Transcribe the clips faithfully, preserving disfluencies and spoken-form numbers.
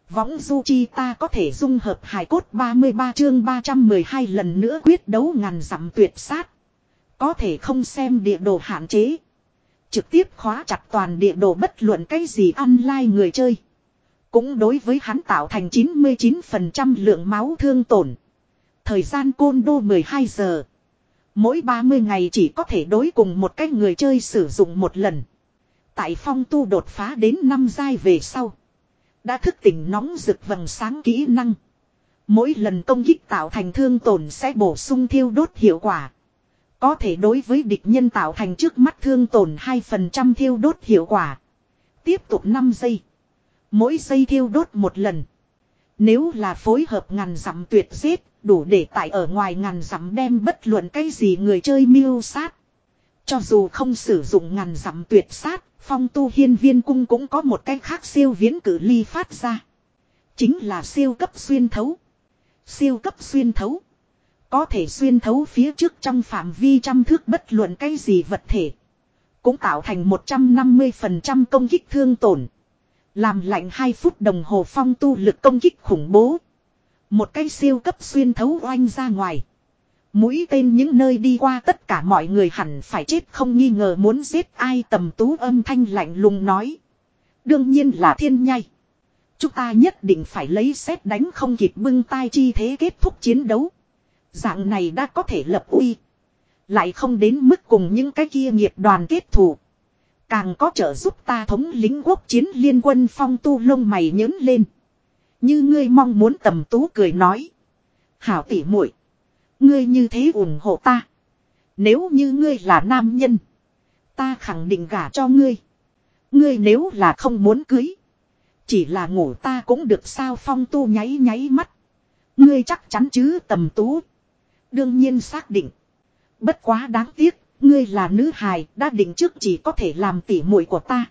Võng du chi ta có thể dung hợp hài cốt ba mươi ba chương ba trăm mười hai lần nữa quyết đấu ngàn dặm tuyệt sát. Có thể không xem địa đồ hạn chế. Trực tiếp khóa chặt toàn địa đồ bất luận cái gì online người chơi. Cũng đối với hắn tạo thành chín mươi chín phần trăm lượng máu thương tổn. Thời gian côn đô mười hai giờ. Mỗi ba mươi ngày chỉ có thể đối cùng một cái người chơi sử dụng một lần. Tại Phong Tu đột phá đến năm giai về sau. Đã thức tỉnh nóng rực vầng sáng kỹ năng. Mỗi lần công kích tạo thành thương tổn sẽ bổ sung thiêu đốt hiệu quả. Có thể đối với địch nhân tạo thành trước mắt thương tổn hai phần trăm thiêu đốt hiệu quả. Tiếp tục năm giây. Mỗi giây thiêu đốt một lần. Nếu là phối hợp ngàn dặm tuyệt giết, đủ để tại ở ngoài ngàn dặm đem bất luận cái gì người chơi miêu sát. Cho dù không sử dụng ngàn dặm tuyệt sát, Phong Tu Hiên Viên Cung cũng có một cái khác siêu viễn cử ly phát ra. Chính là siêu cấp xuyên thấu. Siêu cấp xuyên thấu. Có thể xuyên thấu phía trước trong phạm vi trăm thước bất luận cái gì vật thể. Cũng tạo thành một trăm năm mươi phần trăm công kích thương tổn. Làm lạnh hai phút đồng hồ Phong Tu lực công kích khủng bố. Một cái siêu cấp xuyên thấu oanh ra ngoài. Mũi tên những nơi đi qua tất cả mọi người hẳn phải chết không nghi ngờ muốn giết ai. Tầm Tú âm thanh lạnh lùng nói. Đương nhiên là Thiên Nhai. Chúng ta nhất định phải lấy xét đánh không kịp bưng tai chi thế kết thúc chiến đấu. Dạng này đã có thể lập uy. Lại không đến mức cùng những cái kia nghiệp đoàn kết thù. Càng có trợ giúp ta thống lĩnh quốc chiến liên quân. Phong Tu lông mày nhớn lên. Như ngươi mong muốn. Tầm Tú cười nói. Hảo tỉ muội, ngươi như thế ủng hộ ta. Nếu như ngươi là nam nhân, ta khẳng định gả cho ngươi. Ngươi nếu là không muốn cưới, chỉ là ngủ ta cũng được sao. Phong Tu nháy nháy mắt. Ngươi chắc chắn chứ? Tầm Tú đương nhiên xác định. Bất quá đáng tiếc, ngươi là nữ hài, đã định trước chỉ có thể làm tỉ muội của ta.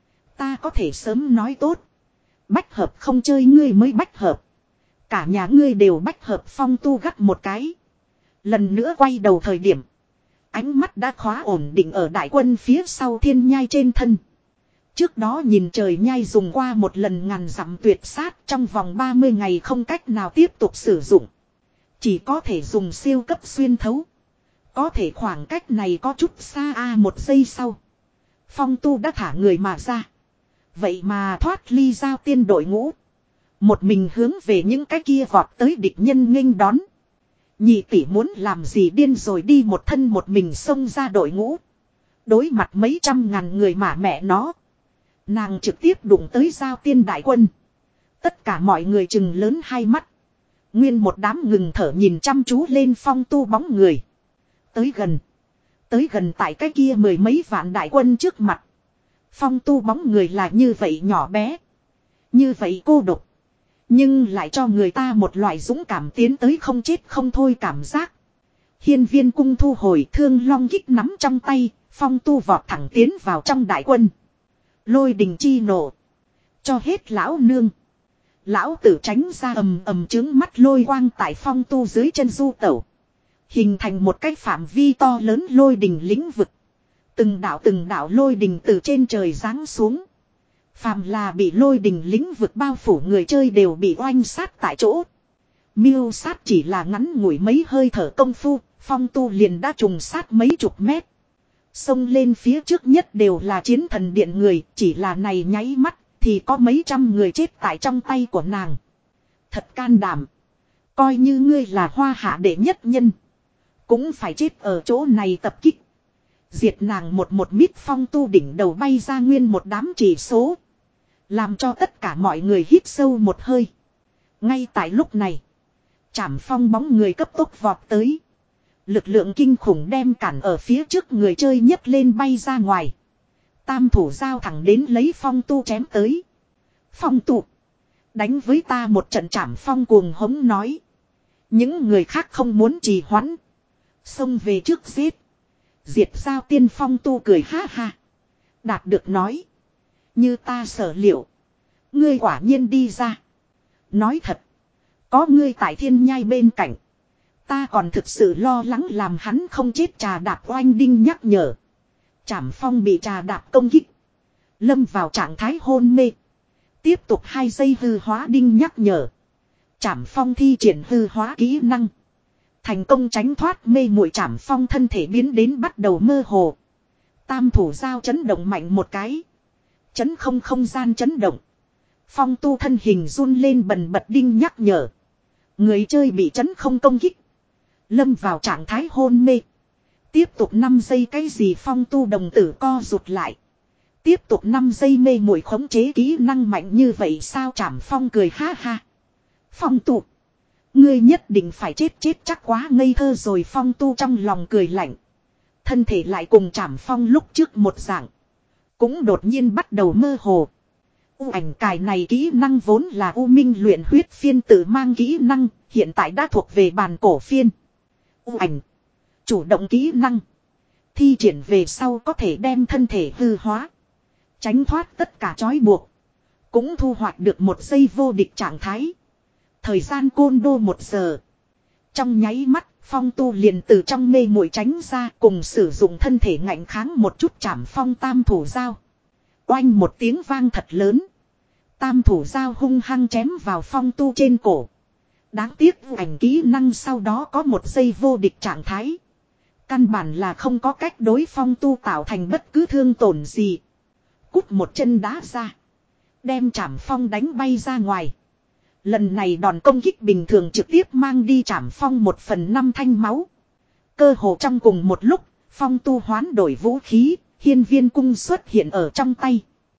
Ta có thể sớm nói tốt. Bách hợp không chơi ngươi mới bách hợp. Cả nhà ngươi đều bách hợp. Phong Tu gắt một cái. Lần nữa quay đầu thời điểm. Ánh mắt đã khóa ổn định ở đại quân phía sau Thiên Nhai trên thân. Trước đó nhìn trời nhai dùng qua một lần ngàn dặm tuyệt sát. Trong vòng ba mươi ngày không cách nào tiếp tục sử dụng. Chỉ có thể dùng siêu cấp xuyên thấu. Có thể khoảng cách này có chút xa a à, một giây sau. Phong Tu đã thả người mà ra. Vậy mà thoát ly giao tiên đội ngũ. Một mình hướng về những cái kia vọt tới địch nhân nghênh đón. Nhị tỷ muốn làm gì điên rồi đi một thân một mình xông ra đội ngũ. Đối mặt mấy trăm ngàn người mà mẹ nó. Nàng trực tiếp đụng tới giao tiên đại quân. Tất cả mọi người chừng lớn hai mắt. Nguyên một đám ngừng thở nhìn chăm chú lên Phong Tu bóng người. Tới gần. Tới gần tại cái kia mười mấy vạn đại quân trước mặt. Phong Tu bóng người là như vậy nhỏ bé. Như vậy cô độc. Nhưng lại cho người ta một loại dũng cảm tiến tới không chết không thôi cảm giác. Hiên Viên Cung thu hồi thương long kích nắm trong tay. Phong Tu vọt thẳng tiến vào trong đại quân. Lôi đình chi nổ. Cho hết lão nương. Lão tử tránh ra ầm ầm trướng mắt lôi quang tại Phong Tu dưới chân du tẩu. Hình thành một cái phạm vi to lớn lôi đình lĩnh vực. Từng đạo từng đạo lôi đình từ trên trời giáng xuống. Phàm là bị lôi đình lĩnh vực bao phủ người chơi đều bị oanh sát tại chỗ. Miêu sát chỉ là ngắn ngủi mấy hơi thở công phu, Phong Tu liền đã trùng sát mấy chục mét. Xông lên phía trước nhất đều là chiến thần điện người, chỉ là này nháy mắt thì có mấy trăm người chết tại trong tay của nàng. Thật can đảm. Coi như ngươi là hoa hạ đệ nhất nhân, cũng phải chết ở chỗ này tập kích. Diệt nàng một một mít. Phong Tu đỉnh đầu bay ra nguyên một đám chỉ số. Làm cho tất cả mọi người hít sâu một hơi. Ngay tại lúc này. Trảm Phong bóng người cấp tốc vọt tới. Lực lượng kinh khủng đem cản ở phía trước người chơi nhấc lên bay ra ngoài. Tam thủ giao thẳng đến lấy Phong Tu chém tới. Phong Tu. Đánh với ta một trận. Trảm Phong cuồng hống nói. Những người khác không muốn trì hoãn. Xông về trước giết. Diệt giao tiên. Phong Tu cười ha ha. Đạt được nói. Như ta sở liệu. Ngươi quả nhiên đi ra. Nói thật. Có ngươi tại Thiên Nhai bên cạnh. Ta còn thực sự lo lắng làm hắn không chết. Trà đạp oanh đinh nhắc nhở. Trảm Phong bị trà đạp công kích. Lâm vào trạng thái hôn mê. Tiếp tục hai giây hư hóa đinh nhắc nhở. Trảm Phong thi triển hư hóa kỹ năng. Thành công tránh thoát mê muội. Trảm Phong thân thể biến đến bắt đầu mơ hồ. Tam thủ giao chấn động mạnh một cái. Chấn không không gian chấn động. Phong tu thân hình run lên bần bật đinh nhắc nhở. Người chơi bị chấn không công kích. Lâm vào trạng thái hôn mê. Tiếp tục năm giây cái gì phong tu đồng tử co rụt lại. Tiếp tục năm giây mê muội khống chế kỹ năng mạnh như vậy sao Trảm Phong cười ha ha. Phong tu. Ngươi nhất định phải chết chết chắc quá ngây thơ rồi phong tu trong lòng cười lạnh. Thân thể lại cùng Trảm Phong lúc trước một dạng. Cũng đột nhiên bắt đầu mơ hồ. U ảnh cài này kỹ năng vốn là U Minh luyện huyết phiên tự mang kỹ năng. Hiện tại đã thuộc về bàn cổ phiên. U ảnh. Chủ động kỹ năng. Thi triển về sau có thể đem thân thể hư hóa. Tránh thoát tất cả trói buộc. Cũng thu hoạch được một giây vô địch trạng thái. Thời gian côn đô một giờ. Trong nháy mắt, Phong tu liền từ trong mê muội tránh ra cùng sử dụng thân thể ngạnh kháng một chút Trảm Phong tam thủ dao. Oanh một tiếng vang thật lớn. Tam thủ dao hung hăng chém vào Phong tu trên cổ. Đáng tiếc ảnh kỹ năng sau đó có một giây vô địch trạng thái. Căn bản là không có cách đối Phong tu tạo thành bất cứ thương tổn gì. Cút một chân đá ra. Đem Trảm Phong đánh bay ra ngoài. Lần này đòn công kích bình thường trực tiếp mang đi Trảm Phong một phần năm thanh máu. Cơ hồ trong cùng một lúc, Phong tu hoán đổi vũ khí, hiên viên cung xuất hiện ở trong tay.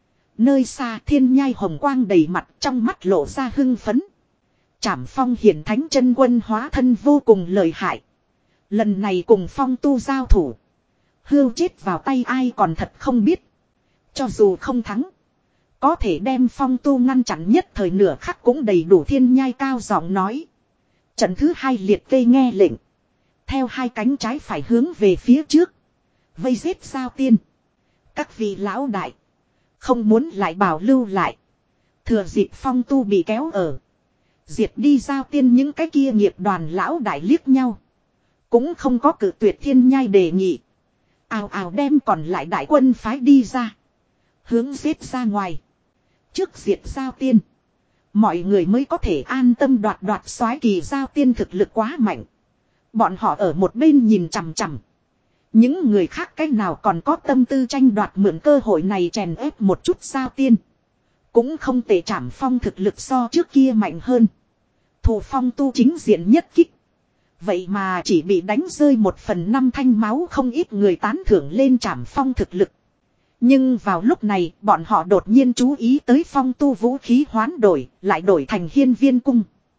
Nơi xa thiên nhai hồng quang đầy mặt trong mắt lộ ra hưng phấn. Trảm Phong hiển thánh chân quân hóa thân vô cùng lợi hại. Lần này cùng Phong tu giao thủ. Hưu chết vào tay ai còn thật không biết. Cho dù không thắng. Có thể đem Phong tu ngăn chặn nhất thời nửa khắc cũng đầy đủ thiên nhai cao giọng nói. Trận thứ hai liệt kê nghe lệnh. Theo hai cánh trái phải hướng về phía trước. Vây giết giao tiên. Các vị lão đại. Không muốn lại bảo lưu lại. Thừa dịp Phong tu bị kéo ở. Diệt đi giao tiên những cái kia nghiệp đoàn lão đại liếc nhau. Cũng không có cử tuyệt thiên nhai đề nghị. Ào ào đem còn lại đại quân phái đi ra. Hướng giết ra ngoài. Trước diệt giao tiên. Mọi người mới có thể an tâm đoạt đoạt soái kỳ giao tiên thực lực quá mạnh. Bọn họ ở một bên nhìn chằm chằm. Những người khác cách nào còn có tâm tư tranh đoạt mượn cơ hội này chèn ép một chút giao tiên. Cũng không tệ Trảm Phong thực lực so trước kia mạnh hơn. Thủ Phong tu chính diện nhất kích. Vậy mà chỉ bị đánh rơi một phần năm thanh máu không ít người tán thưởng lên Trảm Phong thực lực. Nhưng vào lúc này bọn họ đột nhiên chú ý tới Phong tu vũ khí hoán đổi, lại đổi thành hiên viên cung.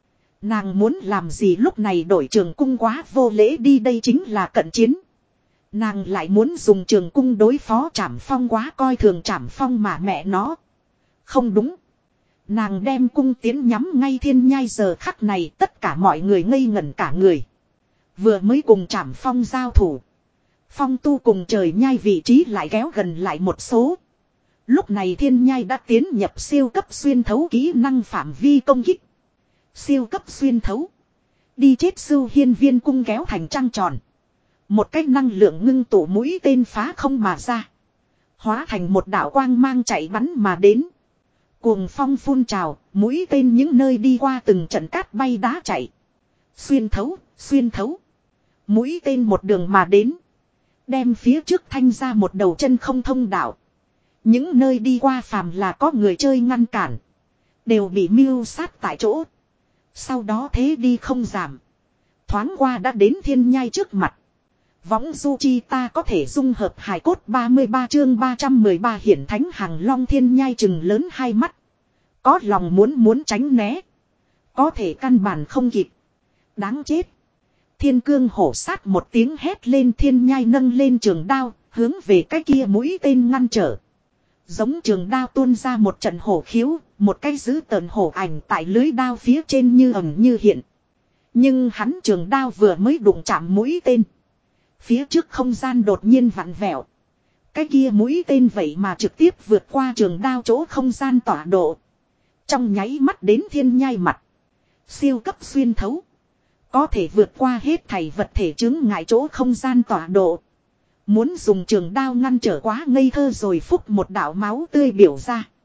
Nàng muốn làm gì lúc này đổi trường cung quá vô lễ đi đây chính là cận chiến. Nàng lại muốn dùng trường cung đối phó Trảm Phong quá coi thường Trảm Phong mà mẹ nó. Không đúng. Nàng đem cung tiến nhắm ngay thiên nhai giờ khắc này tất cả mọi người ngây ngẩn cả người. Vừa mới cùng Trảm Phong giao thủ. Phong tu cùng trời nhai vị trí lại kéo gần lại một số. Lúc này thiên nhai đã tiến nhập siêu cấp xuyên thấu kỹ năng phạm vi công kích. Siêu cấp xuyên thấu. Đi chết sưu hiên viên cung kéo thành trăng tròn. Một cái năng lượng ngưng tụ mũi tên phá không mà ra. Hóa thành một đạo quang mang chạy bắn mà đến. Cuồng phong phun trào, mũi tên những nơi đi qua từng trận cát bay đá chạy. Xuyên thấu, xuyên thấu. Mũi tên một đường mà đến. Đem phía trước thanh ra một đầu chân không thông đạo. Những nơi đi qua phàm là có người chơi ngăn cản. Đều bị mưu sát tại chỗ. Sau đó thế đi không giảm. Thoáng qua đã đến thiên nhai trước mặt. Võng du chi ta có thể dung hợp hài cốt ba mươi ba chương ba trăm mười ba hiển thánh hàng long thiên nhai chừng lớn hai mắt. Có lòng muốn muốn tránh né. Có thể căn bản không kịp. Đáng chết. Thiên cương hổ sát một tiếng hét lên thiên nhai nâng lên trường đao, hướng về cái kia mũi tên ngăn trở. Giống trường đao tuôn ra một trận hổ khiếu, một cái dữ tợn hổ ảnh tại lưới đao phía trên như ẩn như hiện. Nhưng hắn trường đao vừa mới đụng chạm mũi tên. Phía trước không gian đột nhiên vặn vẹo. Cái kia mũi tên vậy mà trực tiếp vượt qua trường đao chỗ không gian tọa độ. Trong nháy mắt đến thiên nhai mặt. Siêu cấp xuyên thấu. Có thể vượt qua hết thảy vật thể chứng ngại chỗ không gian tọa độ. Muốn dùng trường đao ngăn trở quá ngây thơ rồi phúc một đạo máu tươi biểu ra.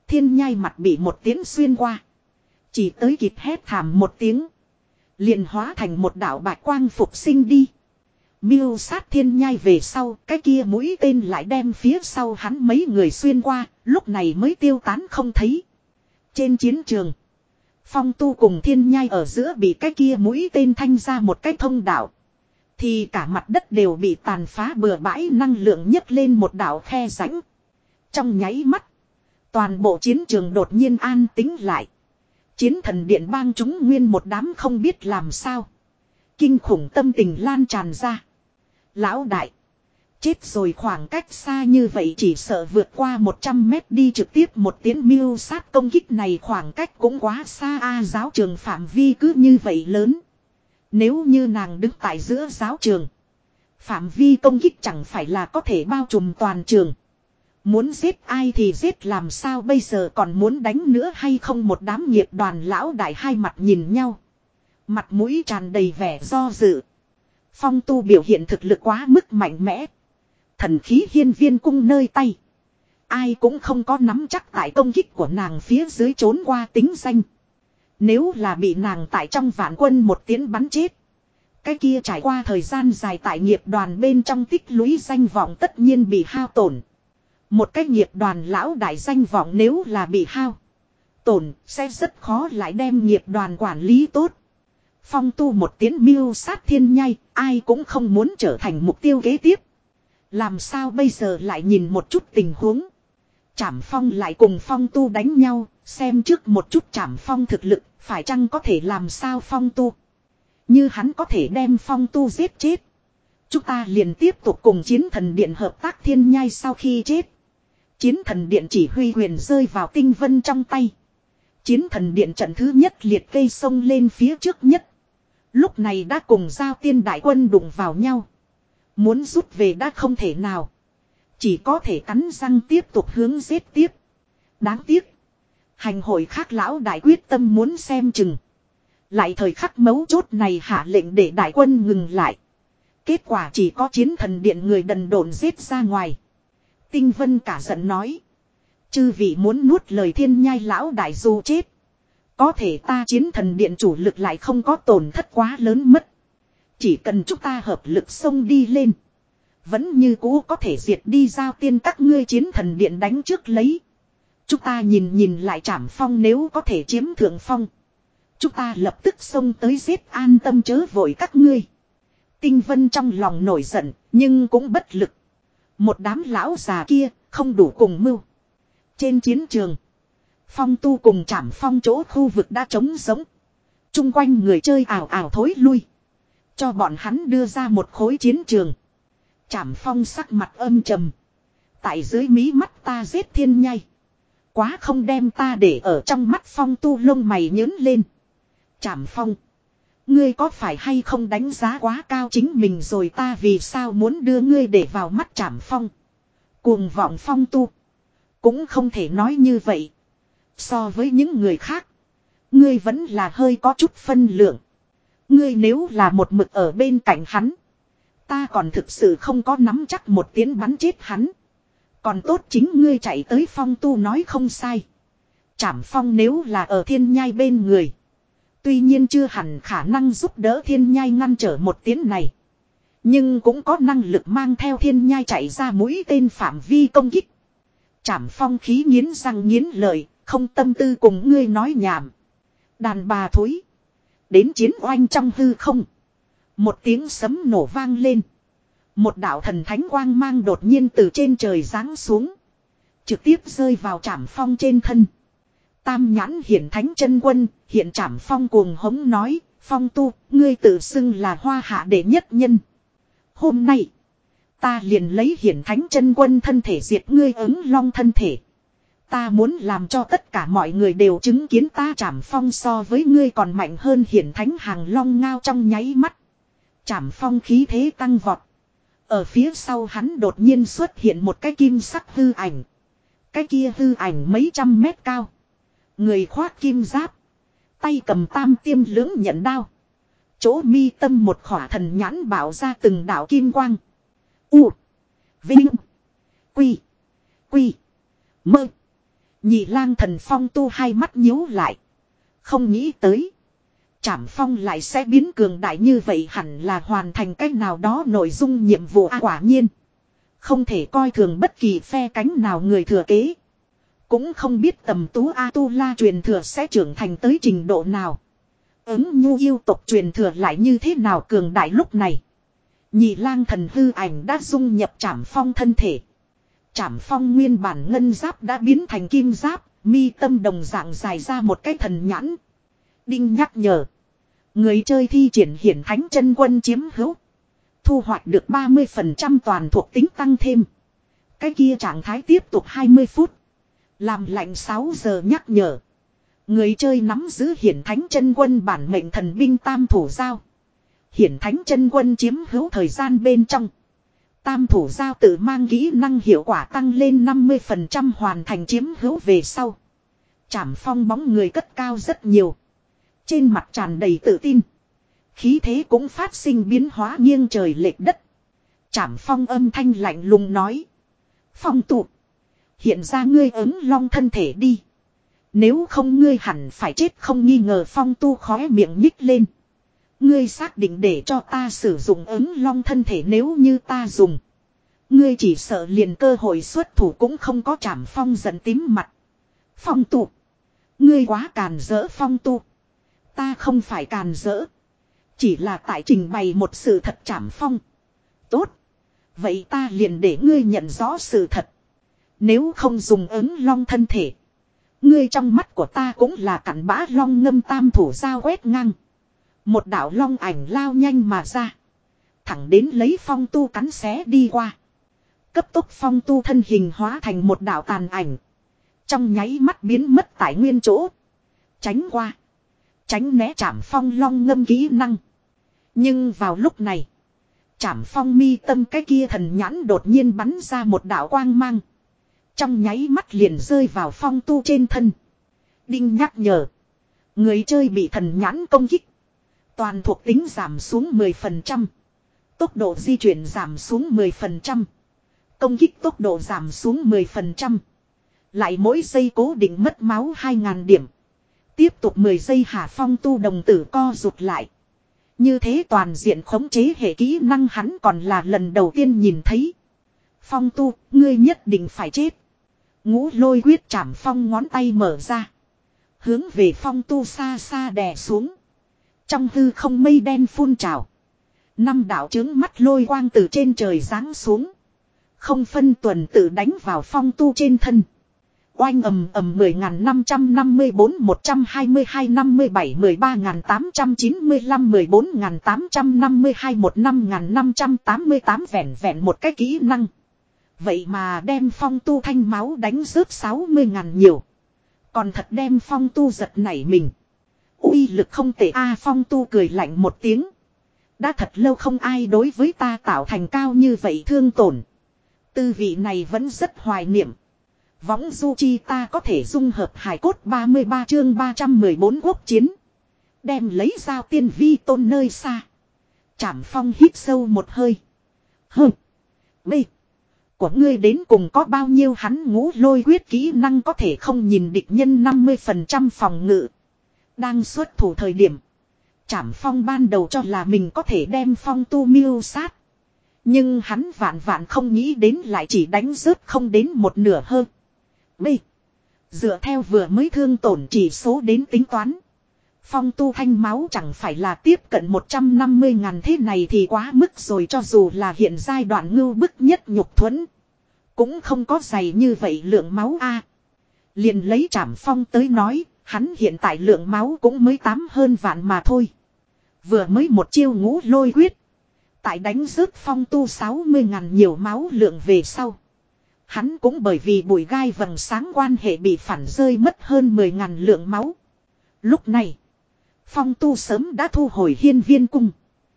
Thiên nhai mặt bị một tiếng xuyên qua. Chỉ tới kịp hét thảm một tiếng. Liền hóa thành một đạo bạch quang phục sinh đi. Miêu sát thiên nhai về sau, cái kia mũi tên lại đem phía sau hắn mấy người xuyên qua, lúc này mới tiêu tán không thấy. Trên chiến trường, Phong Tu cùng thiên nhai ở giữa bị cái kia mũi tên thanh ra một cái thông đạo. Thì cả mặt đất đều bị tàn phá bừa bãi, năng lượng nhấc lên một đạo khe rãnh. Trong nháy mắt, toàn bộ chiến trường đột nhiên an tĩnh lại. Chiến thần điện bang chúng nguyên một đám không biết làm sao. Kinh khủng tâm tình lan tràn ra. Lão đại. Chết rồi, khoảng cách xa như vậy chỉ sợ vượt qua một trăm mét đi trực tiếp một tiếng mưu sát công kích này, khoảng cách cũng quá xa a. Giáo trường phạm vi cứ như vậy lớn. Nếu như nàng đứng tại giữa giáo trường, phạm vi công kích chẳng phải là có thể bao trùm toàn trường. Muốn giết ai thì giết, làm sao bây giờ còn muốn đánh nữa hay không? Một đám nghiệp đoàn lão đại hai mặt nhìn nhau. Mặt mũi tràn đầy vẻ do dự. Phong Tu biểu hiện thực lực quá mức mạnh mẽ. Thần khí hiên viên cung nơi tay. Ai cũng không có nắm chắc tại công kích của nàng phía dưới trốn qua tính danh. Nếu là bị nàng tại trong vạn quân một tiếng bắn chết, cái kia trải qua thời gian dài tại nghiệp đoàn bên trong tích lũy danh vọng tất nhiên bị hao tổn. Một cái nghiệp đoàn lão đại danh vọng nếu là bị hao tổn, sẽ rất khó lại đem nghiệp đoàn quản lý tốt. Phong Tu một tiếng mưu sát thiên nhai, ai cũng không muốn trở thành mục tiêu kế tiếp. Làm sao bây giờ? Lại nhìn một chút tình huống. Trảm Phong lại cùng Phong Tu đánh nhau, xem trước một chút Trảm Phong thực lực, phải chăng có thể làm sao Phong Tu. Như hắn có thể đem Phong Tu giết chết, chúng ta liền tiếp tục cùng Chiến Thần Điện hợp tác. Thiên nhai sau khi chết, Chiến Thần Điện chỉ huy quyền rơi vào Tinh Vân trong tay. Chiến Thần Điện trận thứ nhất liệt kê sông lên phía trước nhất. Lúc này đã cùng Giao Tiên đại quân đụng vào nhau. Muốn rút về đã không thể nào. Chỉ có thể cắn răng tiếp tục hướng giết tiếp. Đáng tiếc, hành hội khác lão đại quyết tâm muốn xem chừng. Lại thời khắc mấu chốt này hạ lệnh để đại quân ngừng lại. Kết quả chỉ có Chiến Thần Điện người đần độn giết ra ngoài. Tinh Vân cả giận nói: chư vị muốn nuốt lời thiên nhai lão đại dù chết, có thể ta Chiến Thần Điện chủ lực lại không có tổn thất quá lớn mất. Chỉ cần chúng ta hợp lực xông đi lên, vẫn như cũ có thể diệt đi Giao Tiên các ngươi. Chiến Thần Điện đánh trước lấy. Chúng ta nhìn nhìn lại Trảm Phong nếu có thể chiếm thượng phong, chúng ta lập tức xông tới giết, an tâm chớ vội các ngươi. Tinh Vân trong lòng nổi giận, nhưng cũng bất lực. Một đám lão già kia không đủ cùng mưu. Trên chiến trường, Phong Tu cùng Trảm Phong chỗ khu vực đã trống rỗng. Trung quanh người chơi ảo ảo thối lui, cho bọn hắn đưa ra một khối chiến trường. Trảm Phong sắc mặt âm trầm. Tại dưới mí mắt ta giết thiên nhai, quá không đem ta để ở trong mắt. Phong Tu lông mày nhớn lên. Trảm Phong, ngươi có phải hay không đánh giá quá cao chính mình rồi? Ta vì sao muốn đưa ngươi để vào mắt? Trảm Phong cuồng vọng. Phong Tu cũng không thể nói như vậy. So với những người khác, ngươi vẫn là hơi có chút phân lượng. Ngươi nếu là một mực ở bên cạnh hắn, ta còn thực sự không có nắm chắc một tiếng bắn chết hắn. Còn tốt chính ngươi chạy tới. Phong Tu nói không sai. Trảm Phong nếu là ở thiên nhai bên người, tuy nhiên chưa hẳn khả năng giúp đỡ thiên nhai ngăn trở một tiếng này, nhưng cũng có năng lực mang theo thiên nhai chạy ra mũi tên phạm vi công kích. Trảm Phong khí nghiến răng nghiến lợi, không tâm tư cùng ngươi nói nhảm. Đàn bà thối. Đến chiến oanh trong hư không, một tiếng sấm nổ vang lên. Một đạo thần thánh quang mang đột nhiên từ trên trời giáng xuống, trực tiếp rơi vào Trảm Phong trên thân. Tam nhãn hiển thánh chân quân. Hiện Trảm Phong cuồng hống nói: Phong Tu, ngươi tự xưng là hoa hạ đệ nhất nhân. Hôm nay ta liền lấy hiển thánh chân quân thân thể diệt ngươi ứng long thân thể. Ta muốn làm cho tất cả mọi người đều chứng kiến ta Trảm Phong so với ngươi còn mạnh hơn hiển thánh hàng long ngao. Trong nháy mắt, Trảm Phong khí thế tăng vọt. Ở phía sau hắn đột nhiên xuất hiện một cái kim sắc hư ảnh. Cái kia hư ảnh mấy trăm mét cao, người khoác kim giáp, tay cầm tam tiêm lưỡng nhận đao. Chỗ mi tâm một khỏa thần nhãn bảo ra từng đạo kim quang. U, Vinh, Quy, Quy, Mơ. Nhị lang thần Phong tu hai mắt nhíu lại. Không nghĩ tới. Trảm Phong lại sẽ biến cường đại như vậy, hẳn là hoàn thành cách nào đó nội dung nhiệm vụ à, quả nhiên. Không thể coi thường bất kỳ phe cánh nào người thừa kế. Cũng không biết tầm tú A-tu-la truyền thừa sẽ trưởng thành tới trình độ nào. Ứng nhu yêu tộc truyền thừa lại như thế nào cường đại lúc này. Nhị lang thần hư ảnh đã dung nhập Trảm Phong thân thể. Trảm Phong nguyên bản ngân giáp đã biến thành kim giáp, mi tâm đồng dạng dài ra một cái thần nhãn. Đinh nhắc nhở. Người chơi thi triển hiển thánh chân quân chiếm hữu. Thu hoạch được ba mươi phần trăm toàn thuộc tính tăng thêm. Cái kia trạng thái tiếp tục hai mươi phút. Làm lạnh sáu giờ nhắc nhở. Người chơi nắm giữ hiển thánh chân quân bản mệnh thần binh tam thủ giao. Hiển thánh chân quân chiếm hữu thời gian bên trong. Tam thủ giao tự mang kỹ năng hiệu quả tăng lên năm mươi phần trăm hoàn thành chiếm hữu về sau. Trảm Phong bóng người cất cao rất nhiều. Trên mặt tràn đầy tự tin. Khí thế cũng phát sinh biến hóa nghiêng trời lệch đất. Trảm Phong âm thanh lạnh lùng nói. Phong tụ. Hiện ra ngươi ứng long thân thể đi. Nếu không ngươi hẳn phải chết không nghi ngờ. Phong tu khóe miệng nhích lên. Ngươi xác định để cho ta sử dụng ứng long thân thể, nếu như ta dùng. Ngươi chỉ sợ liền cơ hội xuất thủ cũng không có. Trảm Phong giận tím mặt. Phong tụ. Ngươi quá càn rỡ. Phong tu. Ta không phải càn rỡ. Chỉ là tại trình bày một sự thật. Trảm Phong. Tốt. Vậy ta liền để ngươi nhận rõ sự thật. Nếu không dùng ứng long thân thể. Ngươi trong mắt của ta cũng là cặn bã. Long ngâm tam thủ giao quét ngang. Một đạo long ảnh lao nhanh mà ra. Thẳng đến lấy Phong tu cắn xé đi qua. Cấp tốc Phong tu thân hình hóa thành một đạo tàn ảnh. Trong nháy mắt biến mất tại nguyên chỗ. Tránh qua. Tránh né Trảm Phong long ngâm kỹ năng. Nhưng vào lúc này. Trảm Phong mi tâm cái kia thần nhãn đột nhiên bắn ra một đạo quang mang. Trong nháy mắt liền rơi vào Phong tu trên thân. Đinh nhắc nhở. Người chơi bị thần nhãn công kích. Toàn thuộc tính giảm xuống mười phần trăm. Tốc độ di chuyển giảm xuống mười phần trăm. Công kích tốc độ giảm xuống mười phần trăm. Lại mỗi giây cố định mất máu hai nghìn điểm. Tiếp tục mười giây hạ. Phong tu đồng tử co rụt lại. Như thế toàn diện khống chế hệ kỹ năng hắn còn là lần đầu tiên nhìn thấy. Phong tu, ngươi nhất định phải chết. Ngũ lôi quyết. Trảm Phong ngón tay mở ra. Hướng về Phong tu xa xa đè xuống. Trong hư không mây đen phun trào. Năm đạo chướng mắt lôi quang từ trên trời giáng xuống. Không phân tuần tự đánh vào Phong tu trên thân. Oanh ầm ầm mười nghìn năm trăm năm mươi bốn một trăm hai mươi hai năm mươi bảy mười ba nghìn tám trăm chín mươi lăm mười bốn nghìn tám trăm năm mươi hai một năm nghìn năm trăm tám mươi tám vẹn vẹn một cái kỹ năng. Vậy mà đem Phong tu thanh máu đánh rớt sáu mươi ngàn nhiều. Còn thật đem Phong tu giật nảy mình. Uy lực không tệ a. Phong tu cười lạnh một tiếng. Đã thật lâu không ai đối với ta tạo thành cao như vậy thương tổn. Tư vị này vẫn rất hoài niệm. Võng du chi ta có thể dung hợp hài cốt. Ba mươi ba chương ba trăm mười bốn quốc chiến. Đem lấy dao tiên vi tôn nơi xa. Trảm Phong hít sâu một hơi. Hừ. Bê. Của ngươi đến cùng có bao nhiêu? Hắn ngũ lôi quyết kỹ năng có thể không nhìn địch nhân năm mươi phần trăm phòng ngự. Đang xuất thủ thời điểm. Trảm Phong ban đầu cho là mình có thể đem Phong tu miêu sát. Nhưng hắn vạn vạn không nghĩ đến lại chỉ đánh rớt không đến một nửa hơn. B. Dựa theo vừa mới thương tổn chỉ số đến tính toán. Phong tu thanh máu chẳng phải là tiếp cận một trăm năm mươi ngàn, thế này thì quá mức rồi. Cho dù là hiện giai đoạn ngưu bức nhất nhục thuẫn. Cũng không có dày như vậy lượng máu a. Liền lấy Trảm Phong tới nói. Hắn hiện tại lượng máu cũng mới tám hơn vạn mà thôi. Vừa mới một chiêu ngũ lôi quyết. Tại đánh rớt Phong tu sáu mươi ngàn nhiều máu lượng về sau. Hắn cũng bởi vì bụi gai vầng sáng quan hệ bị phản rơi mất hơn mười ngàn lượng máu. Lúc này. Phong tu sớm đã thu hồi hiên viên cung.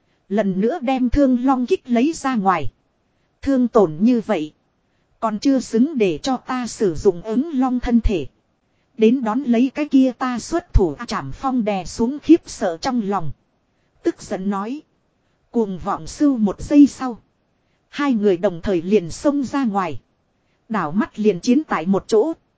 Lần nữa đem thương long kích lấy ra ngoài. Thương tổn như vậy. Còn chưa xứng để cho ta sử dụng ứng long thân thể. Đến đón lấy cái kia ta xuất thủ. Trảm Phong đè xuống khiếp sợ trong lòng. Tức giận nói. Cuồng vọng sưu một giây sau. Hai người đồng thời liền xông ra ngoài. Đảo mắt liền chiến tại một chỗ.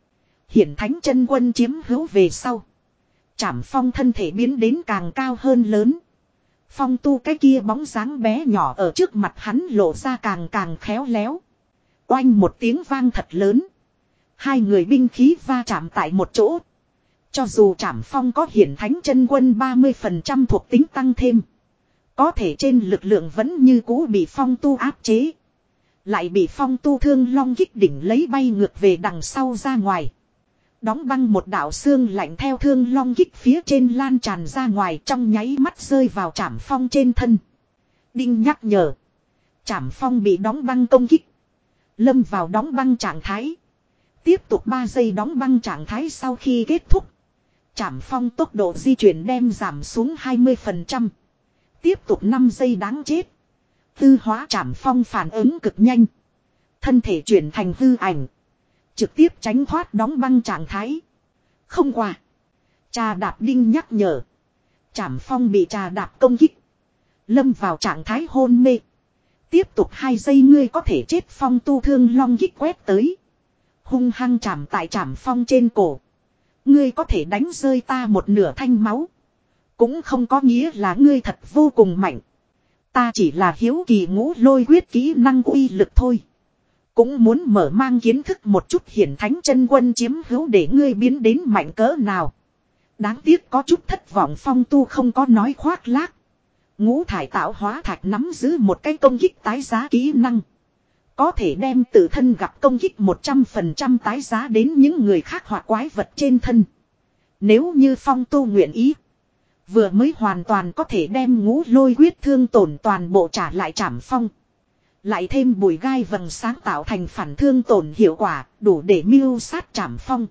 Hiển thánh chân quân chiếm hữu về sau. Trảm Phong thân thể biến đến càng cao hơn lớn. Phong tu cái kia bóng dáng bé nhỏ ở trước mặt hắn lộ ra càng càng khéo léo. Oanh một tiếng vang thật lớn. Hai người binh khí va chạm tại một chỗ. Cho dù Trảm Phong có hiển thánh chân quân ba mươi phần trăm thuộc tính tăng thêm. Có thể trên lực lượng vẫn như cũ bị phong tu áp chế. Lại bị phong tu thương long kích đỉnh lấy bay ngược về đằng sau ra ngoài. Đóng băng một đạo xương lạnh theo thương long kích phía trên lan tràn ra ngoài trong nháy mắt rơi vào Trảm Phong trên thân. Đinh nhắc nhở. Trảm Phong bị đóng băng công kích. Lâm vào đóng băng trạng thái. Tiếp tục ba giây đóng băng trạng thái sau khi kết thúc. Trảm Phong tốc độ di chuyển đem giảm xuống hai mươi phần trăm. Tiếp tục năm giây đáng chết. Tư hóa Trảm Phong phản ứng cực nhanh. Thân thể chuyển thành hư ảnh. Trực tiếp tránh thoát đóng băng trạng thái. Không qua. Trà đạp đinh nhắc nhở. Trảm Phong bị trà đạp công kích. Lâm vào trạng thái hôn mê. Tiếp tục hai giây ngươi có thể chết phong tu thương long kích quét tới. Hung hăng chạm tại Trảm Phong trên cổ. Ngươi có thể đánh rơi ta một nửa thanh máu. Cũng không có nghĩa là ngươi thật vô cùng mạnh. Ta chỉ là hiếu kỳ ngũ lôi quyết kỹ năng uy lực thôi. Cũng muốn mở mang kiến thức một chút hiển thánh chân quân chiếm hữu để ngươi biến đến mạnh cỡ nào. Đáng tiếc có chút thất vọng phong tu không có nói khoác lác. Ngũ thải tạo hóa thạch nắm giữ một cái công kích tái giá kỹ năng. Có thể đem tự thân gặp công kích một trăm phần trăm tái giá đến những người khác hoặc quái vật trên thân. Nếu như phong tu nguyện ý. Vừa mới hoàn toàn có thể đem ngũ lôi quyết thương tổn toàn bộ trả lại Trảm Phong. Lại thêm bụi gai vầng sáng tạo thành phản thương tổn hiệu quả đủ để mưu sát Trảm Phong.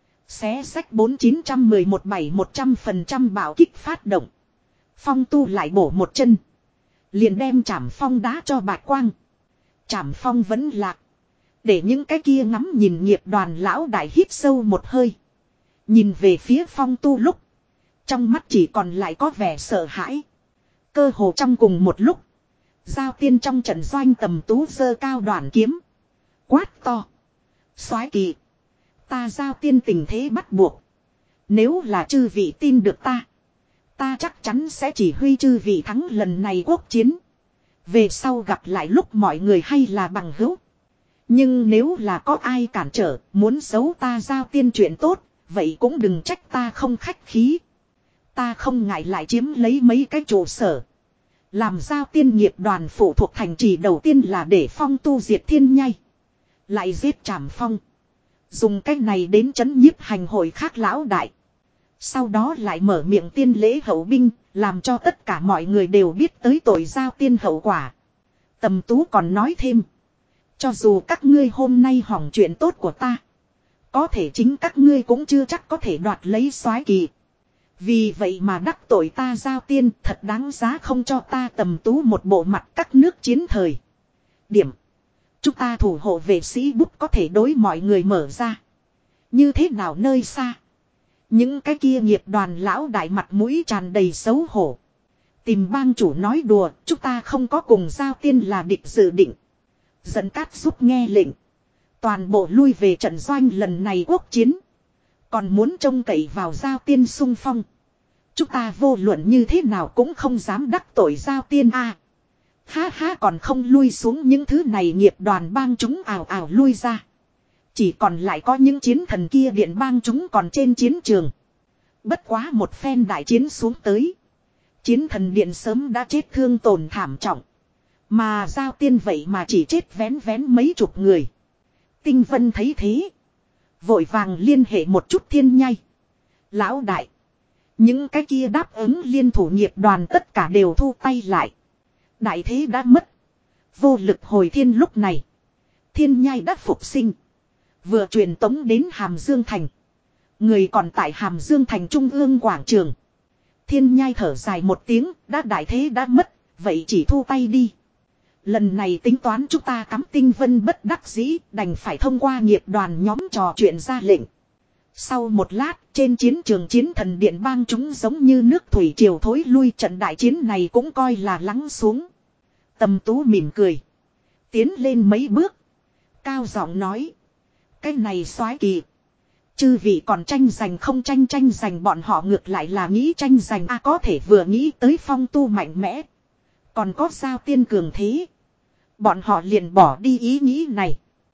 Xé sách bốn chín một một bảy một trăm phần trăm bạo kích phát động. Phong tu lại bổ một chân. Liền đem Trảm Phong đá cho bạch quang. Trảm Phong vẫn lạc. Để những cái kia ngắm nhìn nghiệp đoàn lão đại hít sâu một hơi. Nhìn về phía phong tu lúc. Trong mắt chỉ còn lại có vẻ sợ hãi. Cơ hồ trong cùng một lúc. Giao tiên trong trận doanh tầm tú giơ cao đoàn kiếm. Quát to. Soái kỳ. Ta giao tiên tình thế bắt buộc. Nếu là chư vị tin được ta. Ta chắc chắn sẽ chỉ huy chư vị thắng lần này quốc chiến. Về sau gặp lại lúc mọi người hay là bằng hữu. Nhưng nếu là có ai cản trở, muốn giấu ta giao tiên chuyện tốt, vậy cũng đừng trách ta không khách khí. Ta không ngại lại chiếm lấy mấy cái trụ sở. Làm giao tiên nghiệp đoàn phụ thuộc thành trì đầu tiên là để phong tu diệt thiên nhai. Lại giết Trảm Phong. Dùng cách này đến chấn nhiếp hành hội khác lão đại. Sau đó lại mở miệng tiên lễ hậu binh, làm cho tất cả mọi người đều biết tới tội giao tiên hậu quả. Tầm tú còn nói thêm. Cho dù các ngươi hôm nay hỏng chuyện tốt của ta. Có thể chính các ngươi cũng chưa chắc có thể đoạt lấy soái kỳ. Vì vậy mà đắc tội ta giao tiên thật đáng giá không cho ta tầm tú một bộ mặt các nước chiến thời. Điểm. Chúng ta thủ hộ vệ sĩ bút có thể đối mọi người mở ra. Như thế nào nơi xa. Những cái kia nghiệp đoàn lão đại mặt mũi tràn đầy xấu hổ. Tìm bang chủ nói đùa, chúng ta không có cùng giao tiên là địch dự định. Dẫn cát giúp nghe lệnh. Toàn bộ lui về trận doanh lần này quốc chiến. Còn muốn trông cậy vào giao tiên sung phong. Chúng ta vô luận như thế nào cũng không dám đắc tội giao tiên a. À, ha ha còn không lui xuống những thứ này nghiệp đoàn bang chúng ảo ảo lui ra. Chỉ còn lại có những chiến thần kia điện bang chúng còn trên chiến trường. Bất quá một phen đại chiến xuống tới. Chiến thần điện sớm đã chết thương tổn thảm trọng. Mà giao tiên vậy mà chỉ chết vén vén mấy chục người. Tinh Vân thấy thế. Vội vàng liên hệ một chút thiên nhai. Lão đại. Những cái kia đáp ứng liên thủ nghiệp đoàn tất cả đều thu tay lại. Đại thế đã mất. Vô lực hồi thiên lúc này. Thiên nhai đã phục sinh. Vừa truyền tống đến Hàm Dương Thành. Người còn tại Hàm Dương Thành Trung ương quảng trường. Thiên nhai thở dài một tiếng. Đã đại thế đã mất. Vậy chỉ thu tay đi. Lần này tính toán chúng ta cắm Tinh Vân bất đắc dĩ. Đành phải thông qua nghiệp đoàn nhóm trò chuyện ra lệnh. Sau một lát trên chiến trường chiến thần điện bang chúng giống như nước thủy triều thối lui. Trận đại chiến này cũng coi là lắng xuống. Tầm tú mỉm cười. Tiến lên mấy bước. Cao giọng nói. Cái này soái kỳ. Chư vị còn tranh giành không tranh tranh giành bọn họ ngược lại là nghĩ tranh giành a có thể vừa nghĩ tới phong tu mạnh mẽ. Còn có giao tiên cường thế. Bọn họ liền bỏ đi ý nghĩ này.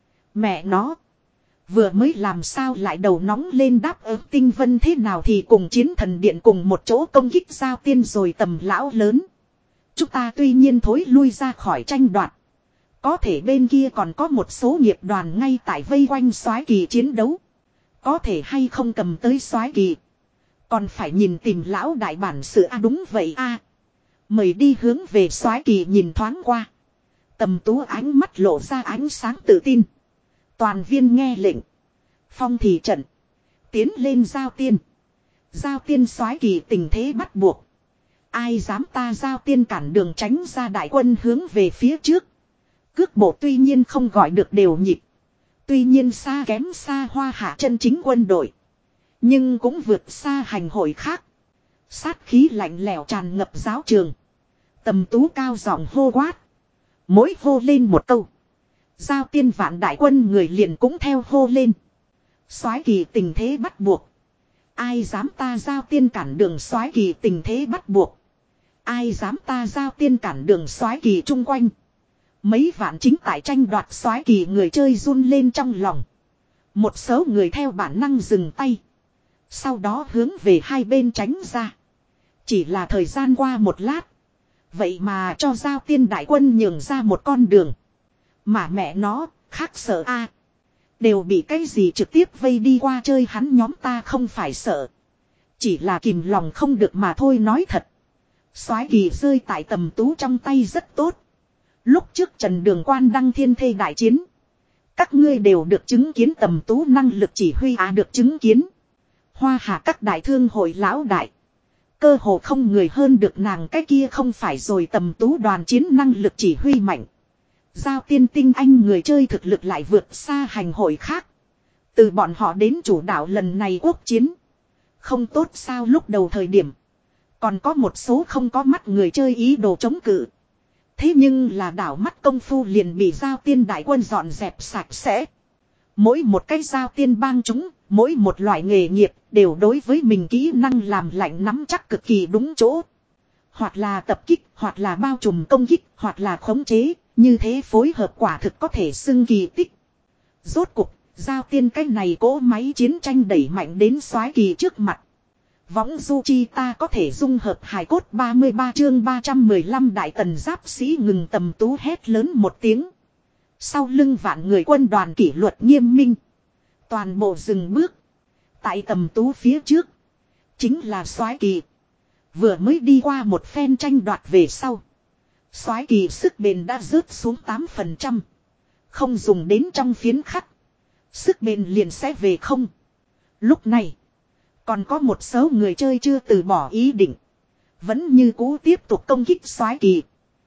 Mẹ nó. Vừa mới làm sao lại đầu nóng lên đáp ứng tinh vân thế nào thì cùng chiến thần điện cùng một chỗ công kích giao tiên rồi tầm lão lớn. Chúng ta tuy nhiên thối lui ra khỏi tranh đoạt. Có thể bên kia còn có một số nghiệp đoàn ngay tại vây quanh soái kỳ chiến đấu. Có thể hay không cầm tới soái kỳ. Còn phải nhìn tìm lão đại bản sự a à, đúng vậy a à. Mời đi hướng về soái kỳ nhìn thoáng qua. Tầm Tú ánh mắt lộ ra ánh sáng tự tin. Toàn viên nghe lệnh. Phong thì trận. Tiến lên giao tiên. Giao tiên soái kỳ tình thế bắt buộc. Ai dám ta giao tiên cản đường tránh ra đại quân hướng về phía trước. Cước bộ tuy nhiên không gọi được đều nhịp. Tuy nhiên xa kém xa hoa hạ chân chính quân đội. Nhưng cũng vượt xa hành hội khác. Sát khí lạnh lẽo tràn ngập giáo trường. Tầm Tú cao giọng hô quát. Mỗi hô lên một câu. Giao tiên vạn đại quân người liền cũng theo hô lên. Soái kỳ tình thế bắt buộc. Ai dám ta giao tiên cản đường soái kỳ tình thế bắt buộc. Ai dám ta giao tiên cản đường soái kỳ chung quanh. Mấy vạn chính tại tranh đoạt soái kỳ người chơi run lên trong lòng. Một số người theo bản năng dừng tay. Sau đó hướng về hai bên tránh ra. Chỉ là thời gian qua một lát. Vậy mà cho giao tiên đại quân nhường ra một con đường. Mà mẹ nó, khác sợ a Đều bị cái gì trực tiếp vây đi qua chơi hắn nhóm ta không phải sợ. Chỉ là kìm lòng không được mà thôi nói thật. Soái kỳ rơi tại Tầm Tú trong tay rất tốt. Lúc trước Trần Đường Quan đăng thiên thê đại chiến. Các ngươi đều được chứng kiến Tầm Tú năng lực chỉ huy à được chứng kiến. Hoa hạ các đại thương hội lão đại. Cơ hồ không người hơn được nàng cái kia không phải rồi Tầm Tú đoàn chiến năng lực chỉ huy mạnh. Giao tiên tinh anh người chơi thực lực lại vượt xa hành hội khác. Từ bọn họ đến chủ đạo lần này quốc chiến. Không tốt sao lúc đầu thời điểm. Còn có một số không có mắt người chơi ý đồ chống cự. Thế nhưng là đảo mắt công phu liền bị giao tiên đại quân dọn dẹp sạch sẽ. Mỗi một cái giao tiên bang chúng, mỗi một loại nghề nghiệp đều đối với mình kỹ năng làm lạnh nắm chắc cực kỳ đúng chỗ. Hoặc là tập kích, hoặc là bao trùm công kích, hoặc là khống chế, như thế phối hợp quả thực có thể xưng kỳ tích. Rốt cục, giao tiên cái này cỗ máy chiến tranh đẩy mạnh đến soái kỳ trước mặt. Võng du chi ta có thể dung hợp hài cốt ba mươi ba chương ba trăm mười lăm đại tần giáp sĩ ngừng Tầm Tú hét lớn một tiếng. Sau lưng vạn người quân đoàn kỷ luật nghiêm minh. Toàn bộ dừng bước. Tại Tầm Tú phía trước. Chính là soái kỳ. Vừa mới đi qua một phen tranh đoạt về sau. Soái kỳ sức bền đã rớt xuống tám phần trăm. Không dùng đến trong phiến khắc. Sức bền liền sẽ về không. Lúc này. Còn có một số người chơi chưa từ bỏ ý định. Vẫn như cũ tiếp tục công kích soái kỳ.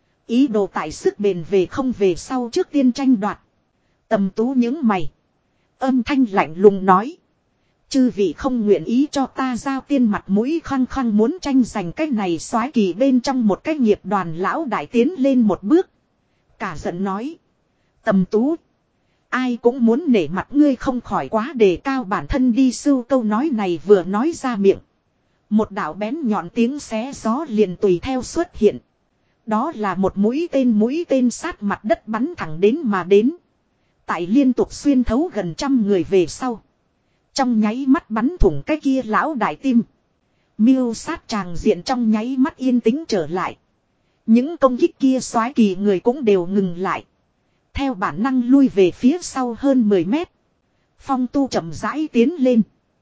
Ý đồ tại sức bền về không về sau trước tiên tranh đoạt. Tầm Tú những mày. Âm thanh lạnh lùng nói. Chư vị không nguyện ý cho ta giao tiên mặt mũi khăng khăng muốn tranh giành cái này soái kỳ bên trong một cái nghiệp đoàn lão đại tiến lên một bước. Cả giận nói. Tầm Tú. Ai cũng muốn nể mặt ngươi không khỏi quá đề cao bản thân đi sưu câu nói này vừa nói ra miệng. Một đạo bén nhọn tiếng xé gió liền tùy theo xuất hiện. Đó là một mũi tên mũi tên sát mặt đất bắn thẳng đến mà đến. Tại liên tục xuyên thấu gần trăm người về sau. Trong nháy mắt bắn thủng cái kia lão đại tim. Miêu sát tràng diện trong nháy mắt yên tĩnh trở lại. Những công kích kia soái kỳ người cũng đều ngừng lại. Theo bản năng lui về phía sau hơn mười mét. Phong Tu chậm rãi tiến lên.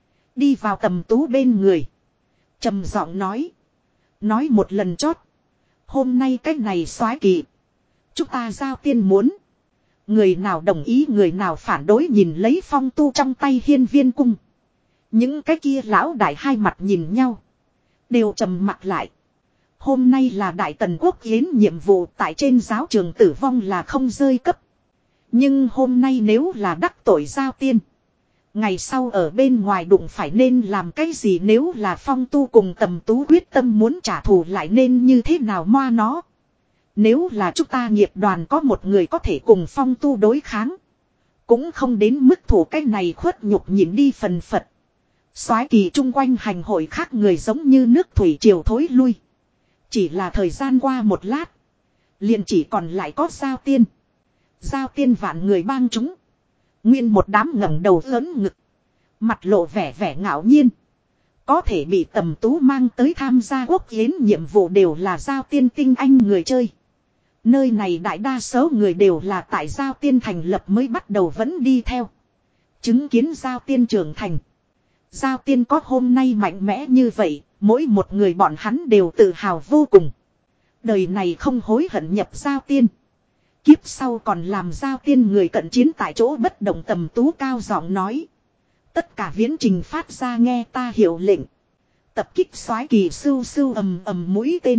Đi vào Tầm Tú bên người. Trầm giọng nói. Nói một lần chót. Hôm nay cái này soái kỳ. Chúng ta giao tiên muốn. Người nào đồng ý người nào phản đối nhìn lấy Phong Tu trong tay hiên viên cung. Những cái kia lão đại hai mặt nhìn nhau. Đều trầm mặt lại. Hôm nay là Đại Tần Quốc yến nhiệm vụ tại trên giáo trường tử vong là không rơi cấp. Nhưng hôm nay nếu là đắc tội giao tiên. Ngày sau ở bên ngoài đụng phải nên làm cái gì nếu là Phong Tu cùng Tầm Tú quyết tâm muốn trả thù lại nên như thế nào moa nó. Nếu là chúng ta nghiệp đoàn có một người có thể cùng Phong Tu đối kháng. Cũng không đến mức thủ cái này khuất nhục nhịn đi phần phật. Soái kỳ chung quanh hành hội khác người giống như nước thủy triều thối lui. Chỉ là thời gian qua một lát. Liền chỉ còn lại có Giao Tiên. Giao Tiên vạn người bang chúng. Nguyên một đám ngẩng đầu lớn ngực. Mặt lộ vẻ vẻ ngạo nhiên. Có thể bị Tầm Tú mang tới tham gia quốc yến nhiệm vụ đều là Giao Tiên tinh anh người chơi. Nơi này đại đa số người đều là tại Giao Tiên thành lập mới bắt đầu vẫn đi theo. Chứng kiến Giao Tiên trưởng thành. Giao Tiên có hôm nay mạnh mẽ như vậy, mỗi một người bọn hắn đều tự hào vô cùng. Đời này không hối hận nhập Giao Tiên. Kiếp sau còn làm Giao Tiên người cận chiến tại chỗ bất động. Tầm Tú cao giọng nói. Tất cả viễn trình phát ra nghe ta hiệu lệnh. Tập kích soái kỳ sưu sưu ầm ầm mũi tên.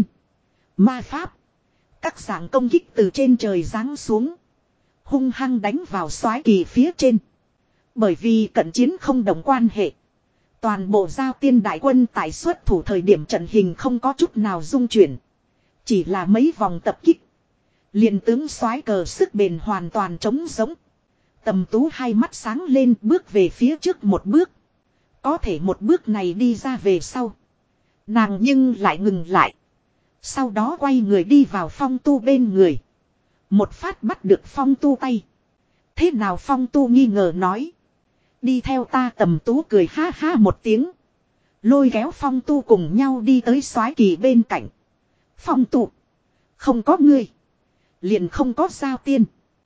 Ma pháp. Các dạng công kích từ trên trời giáng xuống. Hung hăng đánh vào soái kỳ phía trên. Bởi vì cận chiến không đồng quan hệ. Toàn bộ Giao Tiên đại quân tại xuất thủ thời điểm trận hình không có chút nào rung chuyển. Chỉ là mấy vòng tập kích. Liền tướng soái cờ sức bền hoàn toàn trống giống. Tầm Tú hai mắt sáng lên bước về phía trước một bước. Có thể một bước này đi ra về sau. Nàng nhưng lại ngừng lại. Sau đó quay người đi vào Phong Tu bên người. Một phát bắt được Phong Tu tay. Thế nào Phong Tu nghi ngờ nói. Đi theo ta. Tầm Tú cười ha ha một tiếng. Lôi kéo Phong Tu cùng nhau đi tới soái kỳ bên cạnh. Phong Tu. Không có ngươi. Liền không có Giao Tiên.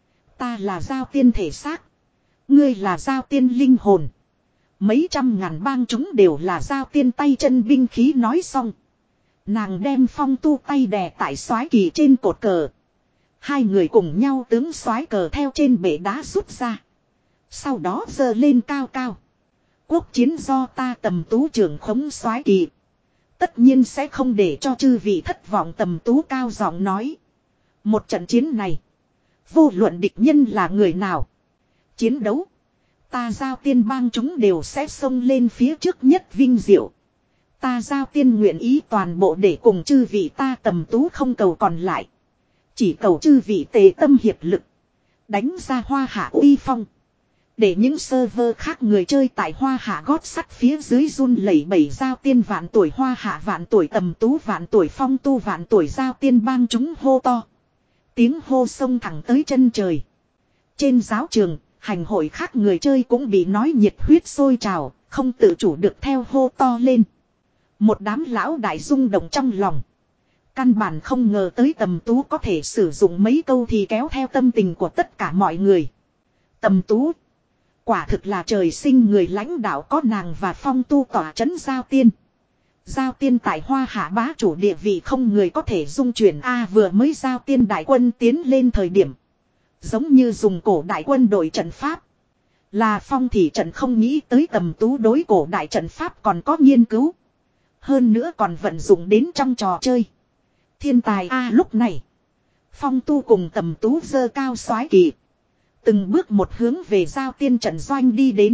Ta là Giao Tiên thể xác. Ngươi là Giao Tiên linh hồn. Mấy trăm ngàn bang chúng đều là Giao Tiên tay chân binh khí nói xong. Nàng đem Phong Tu tay đè tại soái kỳ trên cột cờ. Hai người cùng nhau tướng soái cờ theo trên bể đá rút ra. Sau đó giơ lên cao cao. Quốc chiến do ta Tầm Tú trưởng khống soái kỳ. Tất nhiên sẽ không để cho chư vị thất vọng. Tầm Tú cao giọng nói. Một trận chiến này. Vô luận địch nhân là người nào. Chiến đấu. Ta Giao Tiên bang chúng đều sẽ xông lên phía trước nhất vinh diệu. Ta Giao Tiên nguyện ý toàn bộ để cùng chư vị ta Tầm Tú không cầu còn lại. Chỉ cầu chư vị tề tâm hiệp lực. Đánh ra Hoa Hạ uy phong. Để những server khác người chơi tại Hoa Hạ gót sắt phía dưới run lẩy bẩy. Giao Tiên vạn tuổi, Hoa Hạ vạn tuổi, Tầm Tú vạn tuổi, Phong Tu vạn tuổi. Giao Tiên bang chúng hô to. Tiếng hô sông thẳng tới chân trời. Trên giáo trường, hành hội khác người chơi cũng bị nói nhiệt huyết sôi trào, không tự chủ được theo hô to lên. Một đám lão đại rung động trong lòng. Căn bản không ngờ tới Tầm Tú có thể sử dụng mấy câu thì kéo theo tâm tình của tất cả mọi người. Tầm Tú. Quả thực là trời sinh người lãnh đạo, có nàng và Phong Tu tỏa trấn Giao Tiên. Giao Tiên tại Hoa Hạ bá chủ địa vị không người có thể dung chuyển. A vừa mới Giao Tiên đại quân tiến lên thời điểm. Giống như dùng cổ đại quân đội trận pháp. Là Phong thị trận không nghĩ tới Tầm Tú đối cổ đại trận pháp còn có nghiên cứu. Hơn nữa còn vận dụng đến trong trò chơi. Thiên tài A à, lúc này. Phong Tu cùng Tầm Tú giơ cao soái kỳ. Từng bước một hướng về Giao Tiên trận doanh đi đến.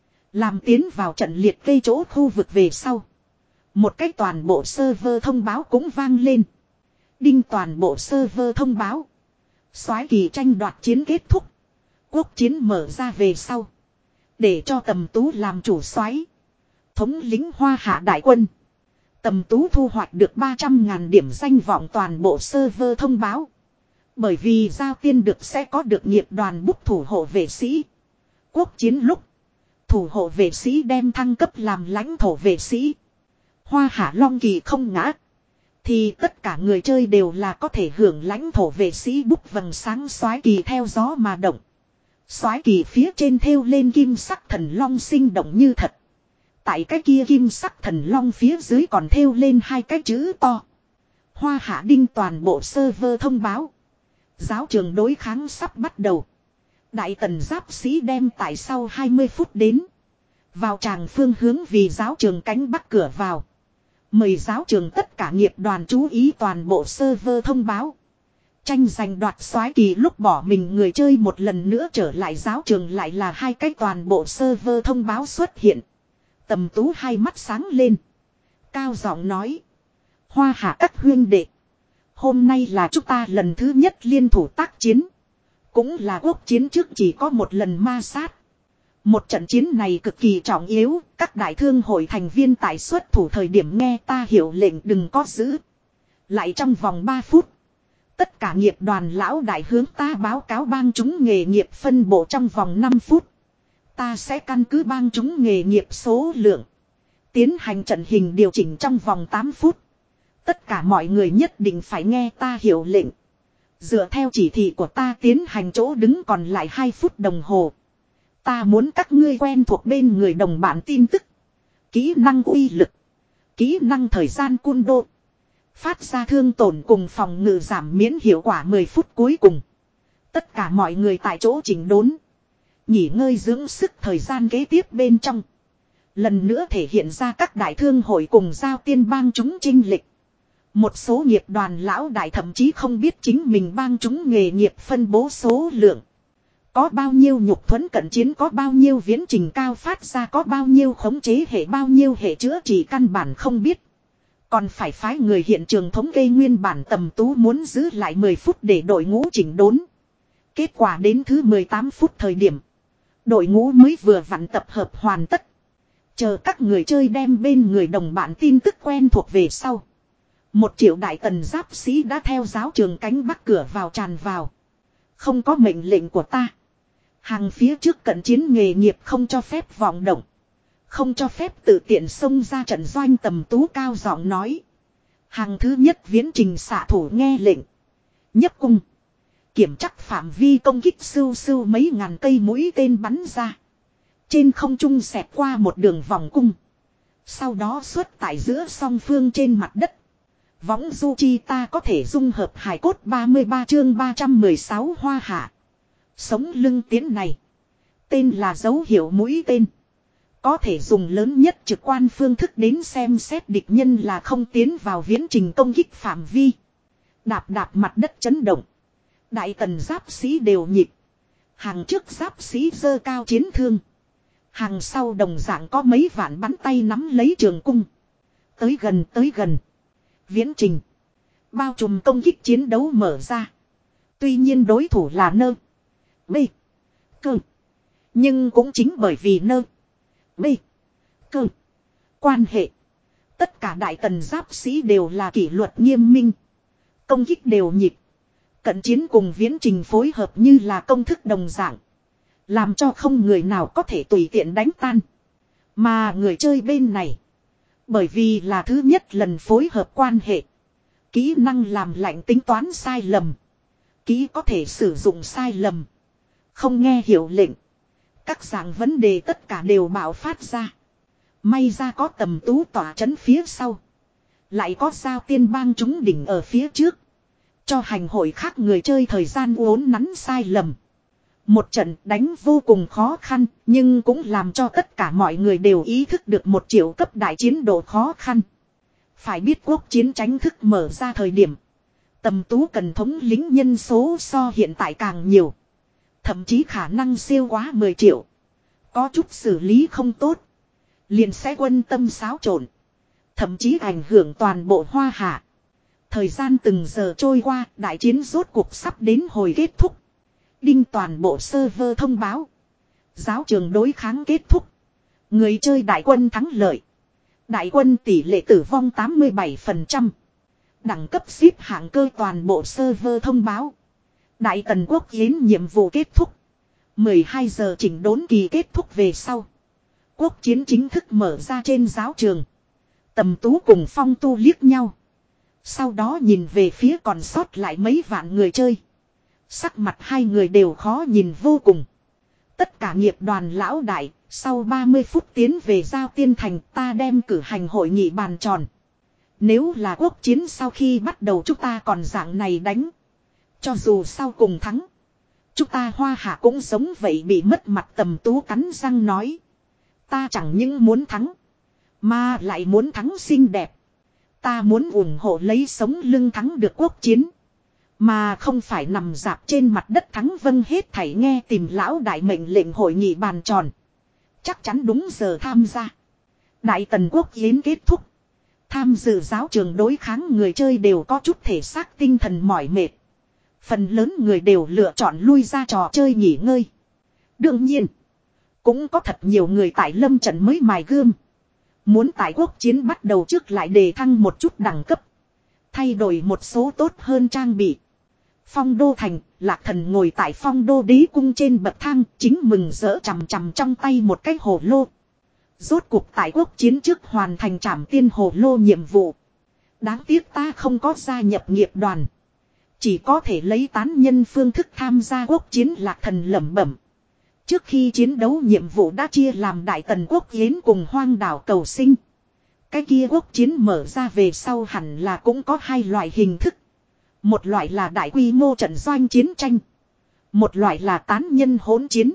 Làm tiến vào trận liệt kê chỗ khu vực về sau. Một cách toàn bộ server thông báo cũng vang lên. Đinh toàn bộ server thông báo. Soái kỳ tranh đoạt chiến kết thúc. Quốc chiến mở ra về sau. Để cho Tầm Tú làm chủ soái. Thống lĩnh Hoa Hạ đại quân. Tầm Tú thu hoạch được ba trăm ngàn điểm danh vọng toàn bộ server thông báo. Bởi vì Giao Tiên được sẽ có được nghiệp đoàn bút thủ hộ vệ sĩ. Quốc chiến lúc. Thủ hộ vệ sĩ đem thăng cấp làm lãnh thổ vệ sĩ. Hoa Hạ Long kỳ không ngã. Thì tất cả người chơi đều là có thể hưởng lãnh thổ vệ sĩ bút vầng sáng. Soái kỳ theo gió mà động. Soái kỳ phía trên thêu lên kim sắc thần long sinh động như thật. Tại cái kia kim sắc thần long phía dưới còn thêu lên hai cái chữ to. Hoa Hạ đinh toàn bộ server thông báo. Giáo trường đối kháng sắp bắt đầu. Đại tần giáp sĩ đem tại sau hai mươi phút đến. Vào tràng phương hướng vì giáo trường cánh bắc cửa vào. Mời giáo trường tất cả nghiệp đoàn chú ý toàn bộ server thông báo. Tranh giành đoạt soái kỳ lúc bỏ mình người chơi một lần nữa trở lại giáo trường lại là hai cái toàn bộ server thông báo xuất hiện. Tầm Tú hai mắt sáng lên. Cao giọng nói. Hoa Hạ các huyên đệ. Hôm nay là chúng ta lần thứ nhất liên thủ tác chiến. Cũng là quốc chiến trước chỉ có một lần ma sát. Một trận chiến này cực kỳ trọng yếu, các đại thương hội thành viên tại xuất thủ thời điểm nghe ta hiệu lệnh đừng có giữ. Lại trong vòng ba phút. Tất cả nghiệp đoàn lão đại hướng ta báo cáo bang chúng nghề nghiệp phân bộ trong vòng năm phút. Ta sẽ căn cứ bang chúng nghề nghiệp số lượng. Tiến hành trận hình điều chỉnh trong vòng tám phút. Tất cả mọi người nhất định phải nghe ta hiệu lệnh. Dựa theo chỉ thị của ta tiến hành chỗ đứng còn lại hai phút đồng hồ. Ta muốn các ngươi quen thuộc bên người đồng bạn tin tức. Kỹ năng uy lực. Kỹ năng thời gian cun đô. Phát ra thương tổn cùng phòng ngự giảm miễn hiệu quả mười phút cuối cùng. Tất cả mọi người tại chỗ chỉnh đốn. Nghỉ ngơi dưỡng sức thời gian kế tiếp bên trong. Lần nữa thể hiện ra các đại thương hội cùng giao tiên bang chúng chinh lịch. Một số nghiệp đoàn lão đại thậm chí không biết chính mình bang chúng nghề nghiệp phân bố số lượng. Có bao nhiêu nhục thuẫn cận chiến, có bao nhiêu viễn trình cao phát ra, có bao nhiêu khống chế hệ, bao nhiêu hệ chữa trị căn bản không biết. Còn phải phái người hiện trường thống kê nguyên bản. Tầm Tú muốn giữ lại mười phút để đội ngũ chỉnh đốn. Kết quả đến thứ mười tám phút thời điểm. Đội ngũ mới vừa vặn tập hợp hoàn tất. Chờ các người chơi đem bên người đồng bạn tin tức quen thuộc về sau. Một triệu đại tần giáp sĩ đã theo giáo trường cánh bắc cửa vào tràn vào. Không có mệnh lệnh của ta. Hàng phía trước cận chiến nghề nghiệp không cho phép vọng động. Không cho phép tự tiện xông ra trận doanh. Tầm Tú cao giọng nói. Hàng thứ nhất viễn trình xạ thủ nghe lệnh. Nhấp cung. Kiểm chắc phạm vi công kích sưu sưu mấy ngàn cây mũi tên bắn ra. Trên không trung xẹt qua một đường vòng cung. Sau đó xuất tại giữa song phương trên mặt đất. Võng du chi ta có thể dung hợp hài cốt ba mươi ba chương ba trăm mười sáu hoa hạ. Sống lưng tiến này. Tên là dấu hiệu mũi tên. Có thể dùng lớn nhất trực quan phương thức đến xem xét địch nhân là không tiến vào viễn trình công kích phạm vi. Đạp đạp mặt đất chấn động. Đại tần giáp sĩ đều nhịp. Hàng trước giáp sĩ giơ cao chiến thương. Hàng sau đồng dạng có mấy vạn bắn tay nắm lấy trường cung. Tới gần tới gần. Viễn trình. Bao trùm công kích chiến đấu mở ra. Tuy nhiên đối thủ là nơ. B. Cơ. Nhưng cũng chính bởi vì nơ. B. Cơ. Quan hệ. Tất cả đại tần giáp sĩ đều là kỷ luật nghiêm minh. Công kích đều nhịp. Cận chiến cùng viễn trình phối hợp như là công thức đồng dạng. Làm cho không người nào có thể tùy tiện đánh tan. Mà người chơi bên này. Bởi vì là thứ nhất lần phối hợp quan hệ. Kỹ năng làm lạnh tính toán sai lầm. Kỹ có thể sử dụng sai lầm. Không nghe hiệu lệnh. Các dạng vấn đề tất cả đều bạo phát ra. May ra có Tầm Tú tỏa chấn phía sau. Lại có giao tiên bang chúng đỉnh ở phía trước. Cho hành hội khác người chơi thời gian uốn nắn sai lầm. Một trận đánh vô cùng khó khăn, nhưng cũng làm cho tất cả mọi người đều ý thức được một triệu cấp đại chiến độ khó khăn. Phải biết quốc chiến tránh thức mở ra thời điểm. Tầm Tú cần thống lính nhân số so hiện tại càng nhiều. Thậm chí khả năng siêu quá mười triệu. Có chút xử lý không tốt. Liền sẽ quân tâm xáo trộn. Thậm chí ảnh hưởng toàn bộ Hoa Hạ. Thời gian từng giờ trôi qua, đại chiến rốt cuộc sắp đến hồi kết thúc. Đinh toàn bộ server thông báo. Giáo trường đối kháng kết thúc. Người chơi đại quân thắng lợi. Đại quân tỷ lệ tử vong tám mươi bảy phần trăm. Đẳng cấp xếp hạng cơ toàn bộ server thông báo. Đại tần quốc yến nhiệm vụ kết thúc. mười hai giờ chỉnh đốn kỳ kết thúc về sau. Quốc chiến chính thức mở ra trên giáo trường. Tầm Tú cùng Phong Tu liếc nhau. Sau đó nhìn về phía còn sót lại mấy vạn người chơi. Sắc mặt hai người đều khó nhìn vô cùng. Tất cả nghiệp đoàn lão đại, sau ba mươi phút tiến về Giao Tiên Thành ta đem cử hành hội nghị bàn tròn. Nếu là quốc chiến sau khi bắt đầu chúng ta còn dạng này đánh. Cho dù sau cùng thắng. Chúng ta Hoa Hạ cũng giống vậy bị mất mặt. Tầm Tú cắn răng nói. Ta chẳng những muốn thắng. Mà lại muốn thắng xinh đẹp. Ta muốn ủng hộ lấy sống lưng thắng được quốc chiến. Mà không phải nằm dạp trên mặt đất thắng vân hết thảy nghe tìm lão đại mệnh lệnh hội nghị bàn tròn. Chắc chắn đúng giờ tham gia. Đại tần quốc yến kết thúc. Tham dự giáo trường đối kháng người chơi đều có chút thể xác tinh thần mỏi mệt. Phần lớn người đều lựa chọn lui ra trò chơi nghỉ ngơi. Đương nhiên, cũng có thật nhiều người tại lâm trận mới mài gươm. Muốn tại quốc chiến bắt đầu trước lại đề thăng một chút đẳng cấp. Thay đổi một số tốt hơn trang bị. Phong đô thành, Lạc Thần ngồi tại phong đô đế cung trên bậc thang, chính mừng rỡ chằm chằm trong tay một cái hồ lô. Rốt cuộc tại quốc chiến trước hoàn thành trảm tiên hồ lô nhiệm vụ. Đáng tiếc ta không có gia nhập nghiệp đoàn. Chỉ có thể lấy tán nhân phương thức tham gia quốc chiến. Lạc Thần lẩm bẩm. Trước khi chiến đấu nhiệm vụ đã chia làm Đại Tần quốc yến cùng hoang đảo cầu sinh. Cái kia quốc chiến mở ra về sau hẳn là cũng có hai loại hình thức. Một loại là đại quy mô trận doanh chiến tranh. Một loại là tán nhân hỗn chiến.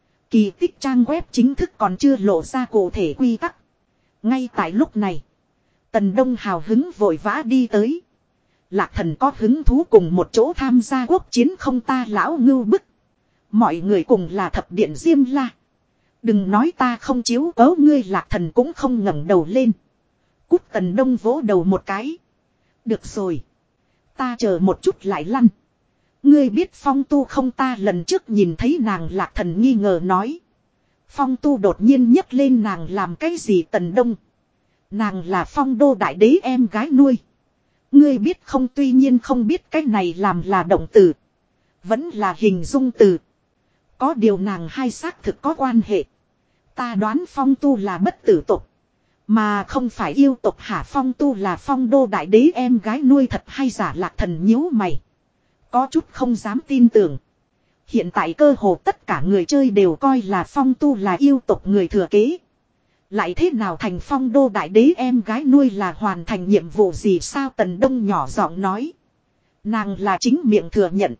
Kỳ tích trang web chính thức còn chưa lộ ra cụ thể quy tắc. Ngay tại lúc này, Tần Đông hào hứng vội vã đi tới. Lạc Thần có hứng thú cùng một chỗ tham gia quốc chiến không ta lão ngưu bức. Mọi người cùng là thập điện Diêm La. Đừng nói ta không chiếu cố ngươi. Lạc Thần cũng không ngẩng đầu lên. Cút. Tần Đông vỗ đầu một cái. Được rồi. Ta chờ một chút lại lăn. Ngươi biết Phong Tu không? Ta lần trước nhìn thấy nàng. Lạc Thần nghi ngờ nói. Phong Tu đột nhiên nhấc lên nàng làm cái gì? Tần Đông. Nàng là Phong Đô đại đế em gái nuôi. Ngươi biết không? Tuy nhiên không biết cái này làm là động từ. Vẫn là hình dung từ. Có điều nàng hai xác thực có quan hệ. Ta đoán Phong Tu là bất tử tục. Mà không phải yêu tục hả? Phong Tu là Phong Đô đại đế em gái nuôi thật hay giả? Lạc Thần nhíu mày. Có chút không dám tin tưởng. Hiện tại cơ hồ tất cả người chơi đều coi là Phong Tu là yêu tục người thừa kế. Lại thế nào thành Phong Đô đại đế em gái nuôi? Là hoàn thành nhiệm vụ gì sao? Tần Đông nhỏ giọng nói. Nàng là chính miệng thừa nhận.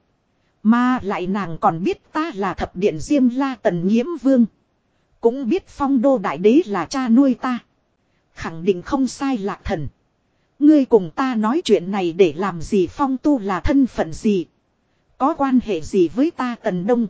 Mà lại nàng còn biết ta là thập điện Diêm La Tần Nhiễm Vương. Cũng biết Phong Đô đại đế là cha nuôi ta. Khẳng định không sai. Lạc Thần. Ngươi cùng ta nói chuyện này để làm gì? Phong Tu là thân phận gì? Có quan hệ gì với ta? Tần Đông.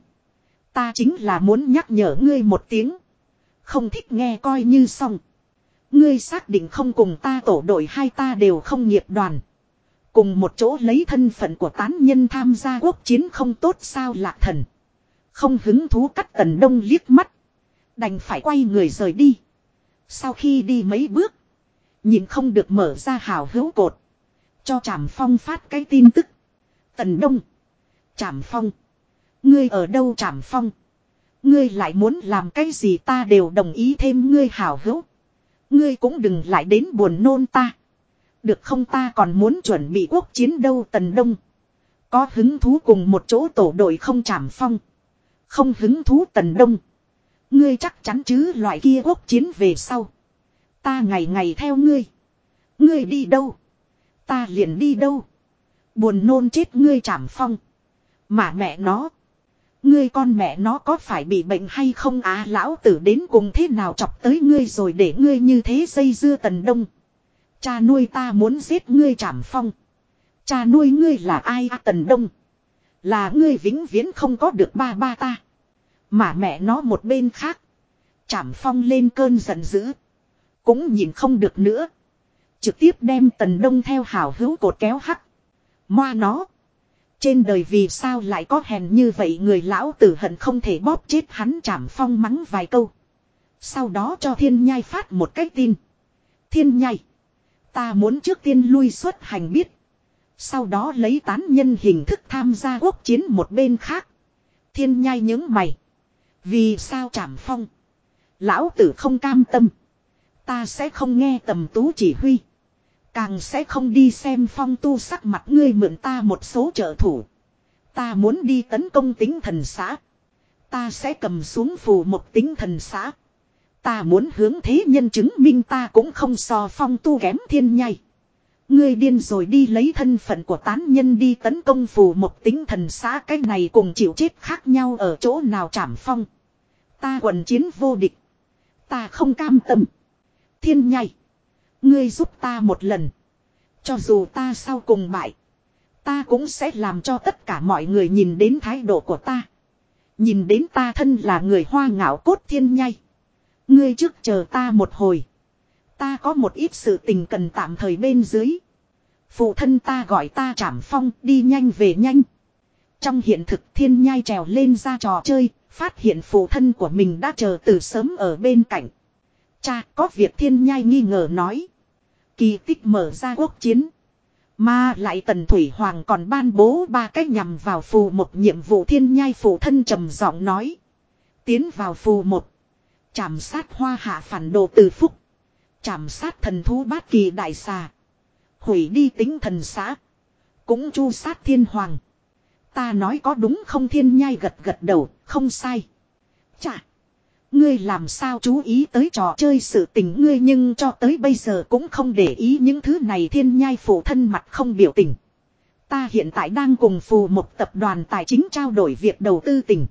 Ta chính là muốn nhắc nhở ngươi một tiếng. Không thích nghe coi như xong. Ngươi xác định không cùng ta tổ đội? Hai ta đều không nghiệp đoàn. Cùng một chỗ lấy thân phận của tán nhân tham gia quốc chiến không tốt sao? Lạc Thần không hứng thú cắt Tần Đông liếc mắt. Đành phải quay người rời đi. Sau khi đi mấy bước, nhìn không được mở ra hào hữu cột. Cho Trảm Phong phát cái tin tức. Tần Đông. Trảm Phong. Ngươi ở đâu? Trảm Phong. Ngươi lại muốn làm cái gì? Ta đều đồng ý thêm ngươi hào hữu. Ngươi cũng đừng lại đến buồn nôn ta. Được không? Ta còn muốn chuẩn bị quốc chiến đâu. Tần Đông. Có hứng thú cùng một chỗ tổ đội không? Trảm Phong. Không hứng thú. Tần Đông. Ngươi chắc chắn chứ? Loại kia quốc chiến về sau. Ta ngày ngày theo ngươi. Ngươi đi đâu? Ta liền đi đâu. Buồn nôn chết ngươi. Trảm Phong. Mà mẹ nó. Ngươi con mẹ nó có phải bị bệnh hay không? À, lão tử đến cùng thế nào chọc tới ngươi rồi để ngươi như thế dây dưa? Tần Đông. Cha nuôi ta muốn giết ngươi. Trảm Phong. Cha nuôi ngươi là ai? À, Tần Đông. Là ngươi vĩnh viễn không có được ba ba ta. Mà mẹ nó một bên khác. Trảm Phong lên cơn giận dữ. Cũng nhìn không được nữa. Trực tiếp đem Tần Đông theo hảo hữu cột kéo hắc. Moa nó. Trên đời vì sao lại có hèn như vậy người? Lão tử hận không thể bóp chết hắn. Trảm Phong mắng vài câu. Sau đó cho Thiên Nhai phát một cái tin. Thiên Nhai. Ta muốn trước tiên lui xuất hành biết. Sau đó lấy tán nhân hình thức tham gia quốc chiến. Một bên khác. Thiên Nhai nhướng mày. Vì sao? Trảm Phong. Lão tử không cam tâm. Ta sẽ không nghe Tầm Tú chỉ huy. Càng sẽ không đi xem Phong Tu sắc mặt. Ngươi mượn ta một số trợ thủ. Ta muốn đi tấn công Tính Thần xã. Ta sẽ cầm xuống phù một Tính Thần xã. Ta muốn hướng thế nhân chứng minh ta cũng không so Phong Tu kém. Thiên Nhai. Ngươi điên rồi đi lấy thân phận của tán nhân đi tấn công phù một Tính Thần xã. Cái này cùng chịu chết khác nhau ở chỗ nào? Trảm Phong. Ta quần chiến vô địch. Ta không cam tâm. Thiên Nhai. Ngươi giúp ta một lần. Cho dù ta sau cùng bại. Ta cũng sẽ làm cho tất cả mọi người nhìn đến thái độ của ta. Nhìn đến ta thân là người Hoa ngạo cốt. Thiên Nhai. Ngươi trước chờ ta một hồi. Ta có một ít sự tình cần tạm thời bên dưới. Phụ thân ta gọi ta Trảm Phong đi nhanh về nhanh. Trong hiện thực thiên nhai trèo lên ra trò chơi, phát hiện phụ thân của mình đã chờ từ sớm ở bên cạnh. Cha, có việc thiên nhai nghi ngờ nói. Kỳ tích mở ra quốc chiến. Mà lại Tần Thủy Hoàng còn ban bố ba cách nhằm vào phù một nhiệm vụ thiên nhai phụ thân trầm giọng nói. Tiến vào phù một. Chảm sát hoa hạ phản đồ từ phúc. Chảm sát thần thú bát kỳ đại xà. Hủy đi tính thần xã. Cũng chu sát thiên hoàng. Ta nói có đúng không thiên nhai gật gật đầu, không sai. Chà. Ngươi làm sao chú ý tới trò chơi sự tình ngươi nhưng cho tới bây giờ cũng không để ý những thứ này thiên nhai phụ thân mặt không biểu tình. Ta hiện tại đang cùng phù một tập đoàn tài chính trao đổi việc đầu tư tình.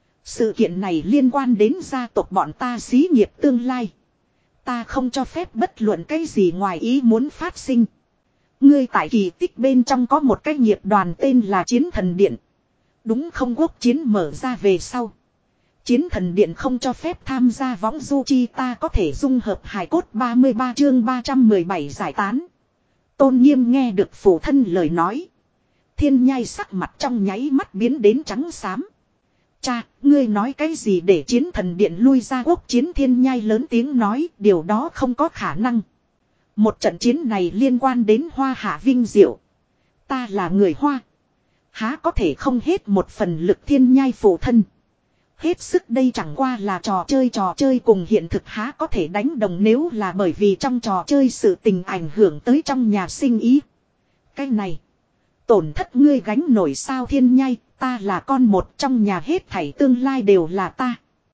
Sự kiện này liên quan đến gia tộc bọn ta xí nghiệp tương lai. Ta không cho phép bất luận cái gì ngoài ý muốn phát sinh. Ngươi tại kỳ tích bên trong có một cái nghiệp đoàn tên là Chiến Thần Điện. Đúng không quốc chiến mở ra về sau. Chiến Thần Điện không cho phép tham gia võng du chi ta có thể dung hợp hài cốt ba mươi ba chương ba trăm mười bảy giải tán. Tôn Nghiêm nghe được phụ thân lời nói. Thiên nhai sắc mặt trong nháy mắt biến đến trắng xám. Cha, ngươi nói cái gì để Chiến Thần Điện lui ra quốc chiến thiên nhai lớn tiếng nói điều đó không có khả năng. Một trận chiến này liên quan đến Hoa Hạ vinh diệu. Ta là người Hoa. Há có thể không hết một phần lực thiên nhai phụ thân. Hết sức đây chẳng qua là trò chơi trò chơi cùng hiện thực há có thể đánh đồng nếu là bởi vì trong trò chơi sự tình ảnh hưởng tới trong nhà sinh ý. Cái này. Tổn thất ngươi gánh nổi sao thiên nhai, ta là con một trong nhà hết thảy tương lai đều là ta.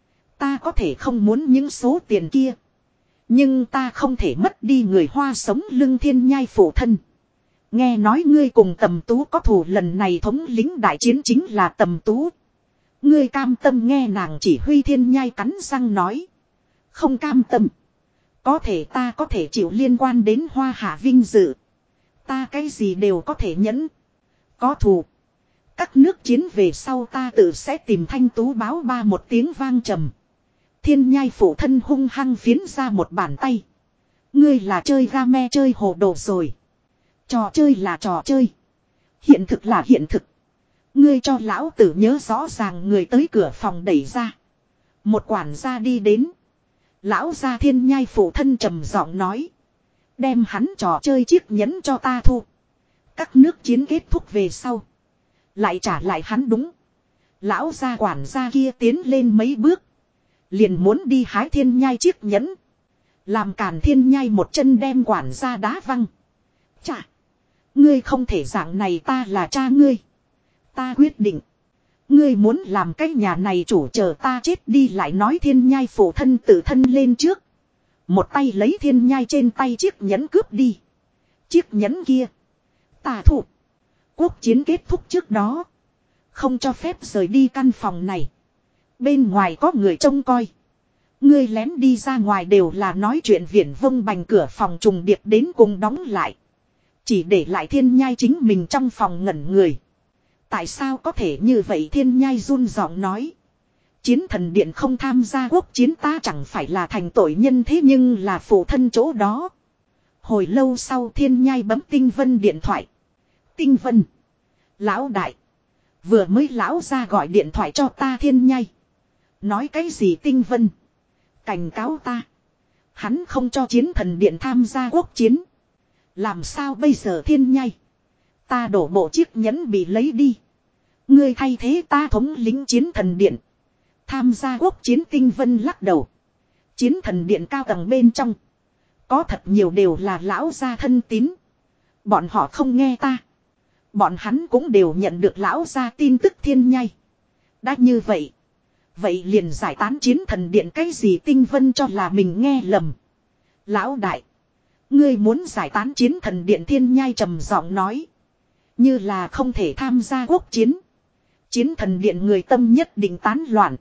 Ta có thể không muốn những số tiền kia. Nhưng ta không thể mất đi người Hoa sống lưng thiên nhai phụ thân. Nghe nói ngươi cùng Tầm Tú có thù lần này thống lĩnh đại chiến chính là Tầm Tú. Ngươi cam tâm nghe nàng chỉ huy thiên nhai cắn răng nói. Không cam tâm. Có thể ta có thể chịu liên quan đến Hoa Hạ vinh dự. Ta cái gì đều có thể nhẫn. Có thù. Các nước chiến về sau ta tự sẽ tìm Thanh Tú báo ba một tiếng vang trầm. Thiên nhai phụ thân hung hăng phiến ra một bàn tay. Ngươi là chơi game chơi hồ đồ rồi. Trò chơi là trò chơi. Hiện thực là hiện thực. Ngươi cho lão tử nhớ rõ ràng người tới cửa phòng đẩy ra. Một quản gia đi đến. Lão gia thiên nhai phụ thân trầm giọng nói. Đem hắn trò chơi chiếc nhẫn cho ta thu. Các nước chiến kết thúc về sau. Lại trả lại hắn đúng. Lão gia quản gia kia tiến lên mấy bước. Liền muốn đi hái thiên nhai chiếc nhẫn. Làm càn thiên nhai một chân đem quản gia đá văng. Chà. Ngươi không thể dạng này ta là cha ngươi. Ta quyết định. Ngươi muốn làm cái nhà này chủ chờ ta chết đi lại nói thiên nhai phụ thân tự thân lên trước. Một tay lấy thiên nhai trên tay chiếc nhẫn cướp đi. Chiếc nhẫn kia. Ta thủ. Quốc chiến kết thúc trước đó. Không cho phép rời đi căn phòng này. Bên ngoài có người trông coi. Ngươi lén đi ra ngoài đều là nói chuyện viển vông bành cửa phòng trùng điệp đến cùng đóng lại. Chỉ để lại thiên nhai chính mình trong phòng ngẩn người. Tại sao có thể như vậy thiên nhai run giọng nói. Chiến thần điện không tham gia quốc chiến ta chẳng phải là thành tội nhân thế nhưng là phụ thân chỗ đó. Hồi lâu sau thiên nhai bấm Tinh Vân điện thoại. Tinh Vân. Lão đại. Vừa mới lão ra gọi điện thoại cho ta thiên nhai. Nói cái gì Tinh Vân. Cảnh cáo ta. Hắn không cho chiến thần điện tham gia quốc chiến. Làm sao bây giờ thiên nhai. Ta đổ bộ chiếc nhẫn bị lấy đi. Ngươi thay thế ta thống lĩnh chiến thần điện. Tham gia quốc chiến Tinh Vân lắc đầu. Chiến thần điện cao tầng bên trong. Có thật nhiều đều là lão gia thân tín. Bọn họ không nghe ta. Bọn hắn cũng đều nhận được lão gia tin tức thiên nhai. Đã như vậy. Vậy liền giải tán chiến thần điện cái gì Tinh Vân cho là mình nghe lầm. Lão đại. Ngươi muốn giải tán chiến thần điện thiên nhai trầm giọng nói. Như là không thể tham gia quốc chiến. Chiến thần điện người tâm nhất định tán loạn.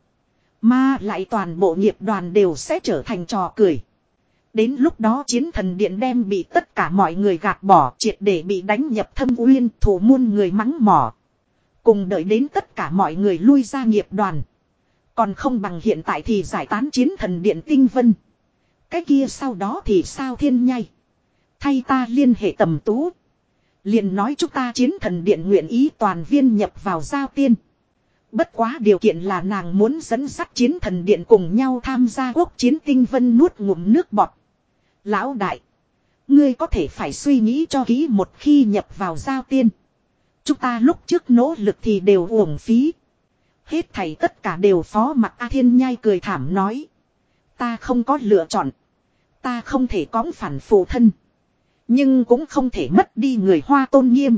Mà lại toàn bộ nghiệp đoàn đều sẽ trở thành trò cười. Đến lúc đó chiến thần điện đem bị tất cả mọi người gạt bỏ triệt để bị đánh nhập thâm uyên thủ muôn người mắng mỏ. Cùng đợi đến tất cả mọi người lui ra nghiệp đoàn. Còn không bằng hiện tại thì giải tán chiến thần điện Tinh Vân. Cái kia sau đó thì sao thiên nhai. Thay ta liên hệ Tầm Tú. Liền nói chúng ta chiến thần điện nguyện ý toàn viên nhập vào giao tiên. Bất quá điều kiện là nàng muốn dẫn dắt chiến thần điện cùng nhau tham gia quốc chiến. Tinh Vân nuốt ngụm nước bọt. Lão đại. Ngươi có thể phải suy nghĩ cho kỹ, một khi nhập vào giao tiên. Chúng ta lúc trước nỗ lực thì đều uổng phí. Hết thảy tất cả đều phó mặc A Thiên Nhai cười thảm nói. Ta không có lựa chọn. Ta không thể cõng phản phụ thân. Nhưng cũng không thể mất đi người Hoa tôn nghiêm.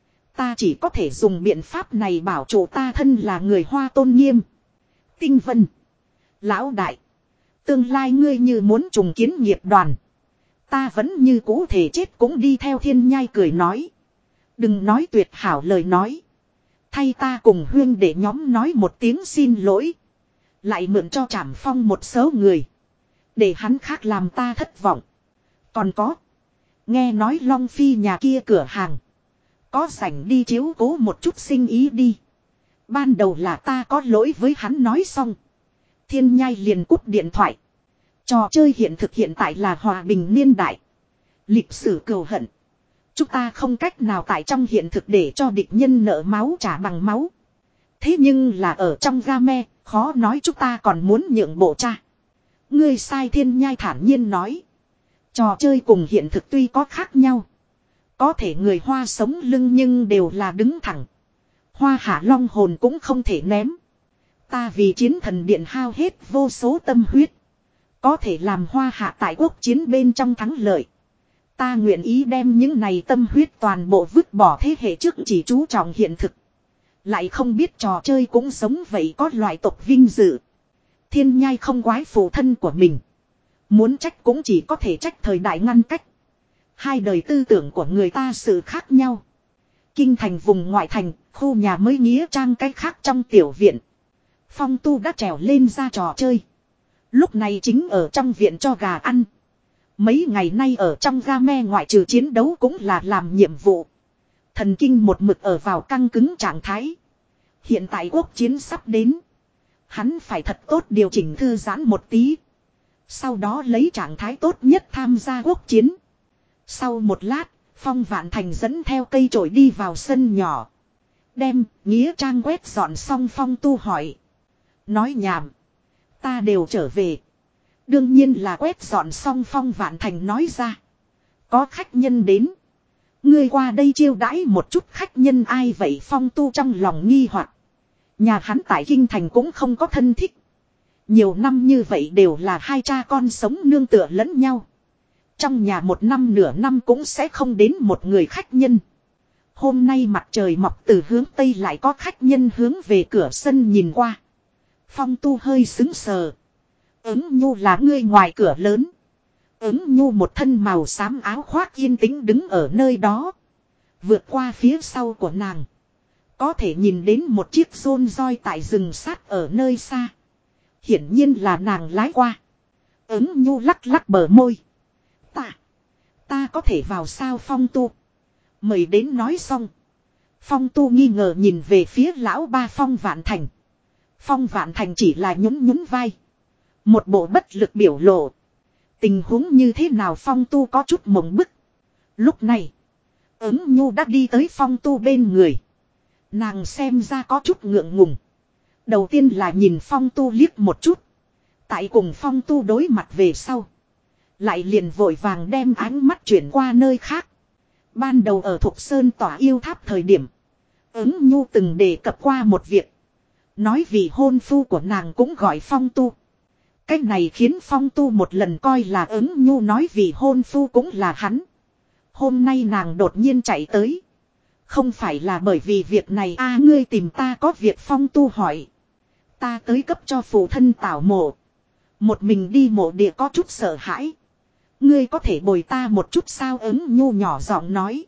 Ta chỉ có thể dùng biện pháp này bảo chủ ta thân là người Hoa tôn nghiêm. Tinh Vân. Lão đại. Tương lai ngươi như muốn trùng kiến nghiệp đoàn. Ta vẫn như cũ thể chết cũng đi theo. Thiên Nhai cười nói. Đừng nói tuyệt hảo lời nói. Thay ta cùng huyên để nhóm nói một tiếng xin lỗi. Lại mượn cho Trảm Phong một số người. Để hắn khác làm ta thất vọng. Còn có. Nghe nói Long Phi nhà kia cửa hàng. Có rảnh đi chiếu cố một chút sinh ý đi. Ban đầu là ta có lỗi với hắn nói xong. Thiên Nhai liền cúp điện thoại. Trò chơi hiện thực hiện tại là hòa bình niên đại. Lịch sử cừu hận. Chúng ta không cách nào tại trong hiện thực để cho địch nhân nợ máu trả bằng máu. Thế nhưng là ở trong game, khó nói chúng ta còn muốn nhượng bộ cha. Ngươi sai. Thiên Nhai thản nhiên nói. Trò chơi cùng hiện thực tuy có khác nhau. Có thể người Hoa sống lưng nhưng đều là đứng thẳng. Hoa Hạ long hồn cũng không thể ném. Ta vì chiến thần điện hao hết vô số tâm huyết. Có thể làm Hoa Hạ tại quốc chiến bên trong thắng lợi. Ta nguyện ý đem những này tâm huyết toàn bộ vứt bỏ thế hệ trước, chỉ chú trọng hiện thực. Lại không biết trò chơi cũng sống vậy, có loại tộc vinh dự. Thiên Nhai không quái phụ thân của mình. Muốn trách cũng chỉ có thể trách thời đại ngăn cách. Hai đời tư tưởng của người ta sự khác nhau. Kinh thành vùng ngoại thành, khu nhà mới nghĩa trang cách khác trong tiểu viện. Phong Tu đã trèo lên ra trò chơi. Lúc này chính ở trong viện cho gà ăn. Mấy ngày nay ở trong game ngoại trừ chiến đấu cũng là làm nhiệm vụ. Thần kinh một mực ở vào căng cứng trạng thái. Hiện tại quốc chiến sắp đến. Hắn phải thật tốt điều chỉnh thư giãn một tí. Sau đó lấy trạng thái tốt nhất tham gia quốc chiến. Sau một lát, Phong Vạn Thành dẫn theo cây chổi đi vào sân nhỏ. Đem, nghĩa trang quét dọn xong. Phong Tu hỏi. Nói nhảm. Ta đều trở về. Đương nhiên là quét dọn xong. Phong Vạn Thành nói ra. Có khách nhân đến. Ngươi qua đây chiêu đãi một chút khách nhân. Ai vậy? Phong Tu trong lòng nghi hoặc. Nhà hắn tại Kinh Thành cũng không có thân thích. Nhiều năm như vậy đều là hai cha con sống nương tựa lẫn nhau. Trong nhà một năm nửa năm cũng sẽ không đến một người khách nhân. Hôm nay mặt trời mọc từ hướng Tây, lại có khách nhân hướng về cửa sân nhìn qua. Phong Tu hơi xứng sờ. Ứng Nhu là ngươi ngoài cửa lớn. Ứng Nhu một thân màu xám áo khoác yên tĩnh đứng ở nơi đó. Vượt qua phía sau của nàng. Có thể nhìn đến một chiếc xôn roi tại rừng sát ở nơi xa. Hiển nhiên là nàng lái qua. Ứng Nhu lắc lắc bờ môi. Ta. Ta có thể vào sao? Phong Tu mời đến nói xong. Phong Tu nghi ngờ nhìn về phía lão ba Phong Vạn Thành. Phong Vạn Thành chỉ là nhún nhún vai. Một bộ bất lực biểu lộ. Tình huống như thế nào? Phong Tu có chút mộng bức. Lúc này. Ứng Nhu đã đi tới Phong Tu bên người. Nàng xem ra có chút ngượng ngùng. Đầu tiên là nhìn Phong Tu liếc một chút. Tại cùng Phong Tu đối mặt về sau. Lại liền vội vàng đem ánh mắt chuyển qua nơi khác. Ban đầu ở Thục Sơn tỏa yêu tháp thời điểm. Ứng Nhu từng đề cập qua một việc. Nói vì hôn phu của nàng cũng gọi Phong Tu. Cái này khiến Phong Tu một lần coi là Ứng Nhu nói vì hôn phu cũng là hắn. Hôm nay nàng đột nhiên chạy tới. Không phải là bởi vì việc này a? À, ngươi tìm ta có việc? Phong Tu hỏi. Ta tới cấp cho phụ thân tảo mộ. Một mình đi mộ địa có chút sợ hãi. Ngươi có thể bồi ta một chút sao? Ứng Nhu nhỏ giọng nói.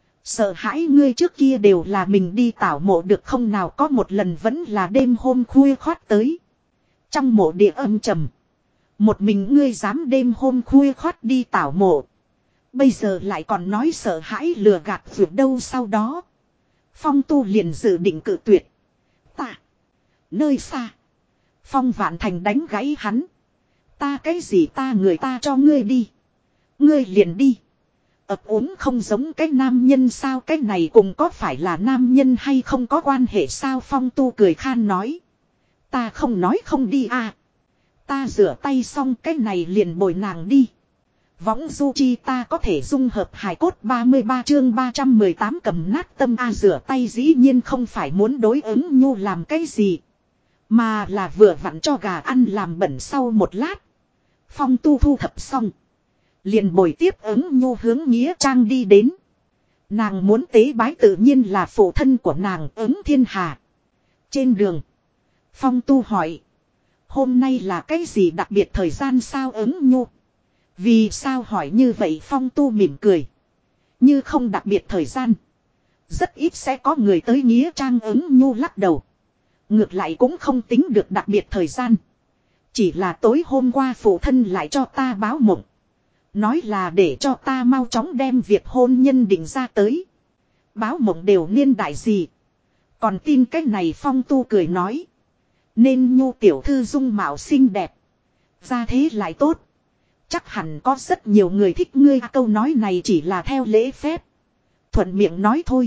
Sợ hãi? Ngươi trước kia đều là mình đi tảo mộ được không? Nào có một lần vẫn là đêm hôm khuya khoắt tới. Trong mộ địa âm trầm. Một mình ngươi dám đêm hôm khuya khoắt đi tảo mộ. Bây giờ lại còn nói sợ hãi lừa gạt vượt đâu? Sau đó Phong Tu liền dự định cự tuyệt. Ta. Nơi xa. Phong Vạn Thành đánh gãy hắn. Ta cái gì? Ta người ta cho ngươi đi. Ngươi liền đi. ấp úng không giống cái nam nhân sao, cái này cùng có phải là nam nhân hay không có quan hệ sao. Phong Tu cười khan nói. Ta không nói không đi à. Ta rửa tay xong cái này liền bồi nàng đi. Võng du chi ta có thể dung hợp hài cốt. Ba mươi ba chương ba trăm mười tám cầm nát tâm a. Rửa tay dĩ nhiên không phải muốn đối ứng nhu làm cái gì, mà là vừa vặn cho gà ăn làm bẩn. Sau một lát, Phong Tu thu thập xong, liền bồi tiếp ứng nhu hướng nghĩa trang đi đến. Nàng muốn tế bái tự nhiên là phụ thân của nàng Ứng Thiên Hà. Trên đường, Phong Tu hỏi, hôm nay là cái gì đặc biệt thời gian sao Ứng nhu? Vì sao hỏi như vậy? Phong Tu mỉm cười. Như không đặc biệt thời gian, rất ít sẽ có người tới nghĩa trang. Ứng nhu lắc đầu. Ngược lại cũng không tính được đặc biệt thời gian. Chỉ là tối hôm qua phụ thân lại cho ta báo mộng. Nói là để cho ta mau chóng đem việc hôn nhân định ra tới. Báo mộng đều niên đại gì? Còn tin cái này? Phong Tu cười nói. Nên nhu tiểu thư dung mạo xinh đẹp, gia thế lại tốt, chắc hẳn có rất nhiều người thích ngươi. Câu nói này chỉ là theo lễ phép, thuận miệng nói thôi.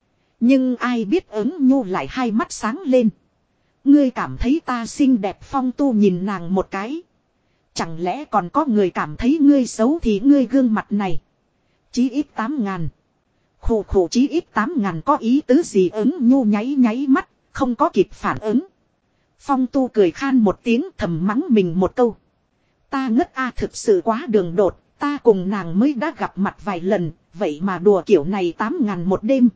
Nhưng ai biết Ứng nhu lại hai mắt sáng lên. Ngươi cảm thấy ta xinh đẹp? Phong Tu nhìn nàng một cái. Chẳng lẽ còn có người cảm thấy ngươi xấu? Thì ngươi gương mặt này chí ít tám ngàn. Khổ khổ, chí ít tám ngàn có ý tứ gì? Ứng nhu nháy nháy mắt, không có kịp phản ứng. Phong Tu cười khan một tiếng, thầm mắng mình một câu. Ta ngất a, thực sự quá đường đột. Ta cùng nàng mới đã gặp mặt vài lần, vậy mà đùa kiểu này tám ngàn một đêm.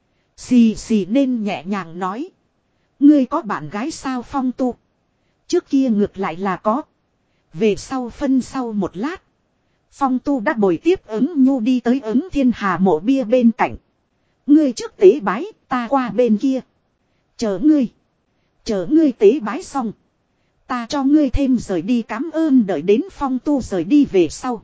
Xì xì nên nhẹ nhàng nói. Ngươi có bạn gái sao? Phong Tu trước kia ngược lại là có. Về sau phân sau một lát, Phong Tu đã bồi tiếp Ứng nhu đi tới Ứng Thiên Hà mộ bia bên cạnh. Ngươi trước tế bái, ta qua bên kia. Chờ ngươi. Chờ ngươi tế bái xong, ta cho ngươi thêm rời đi. Cảm ơn. Đợi đến Phong Tu rời đi về sau,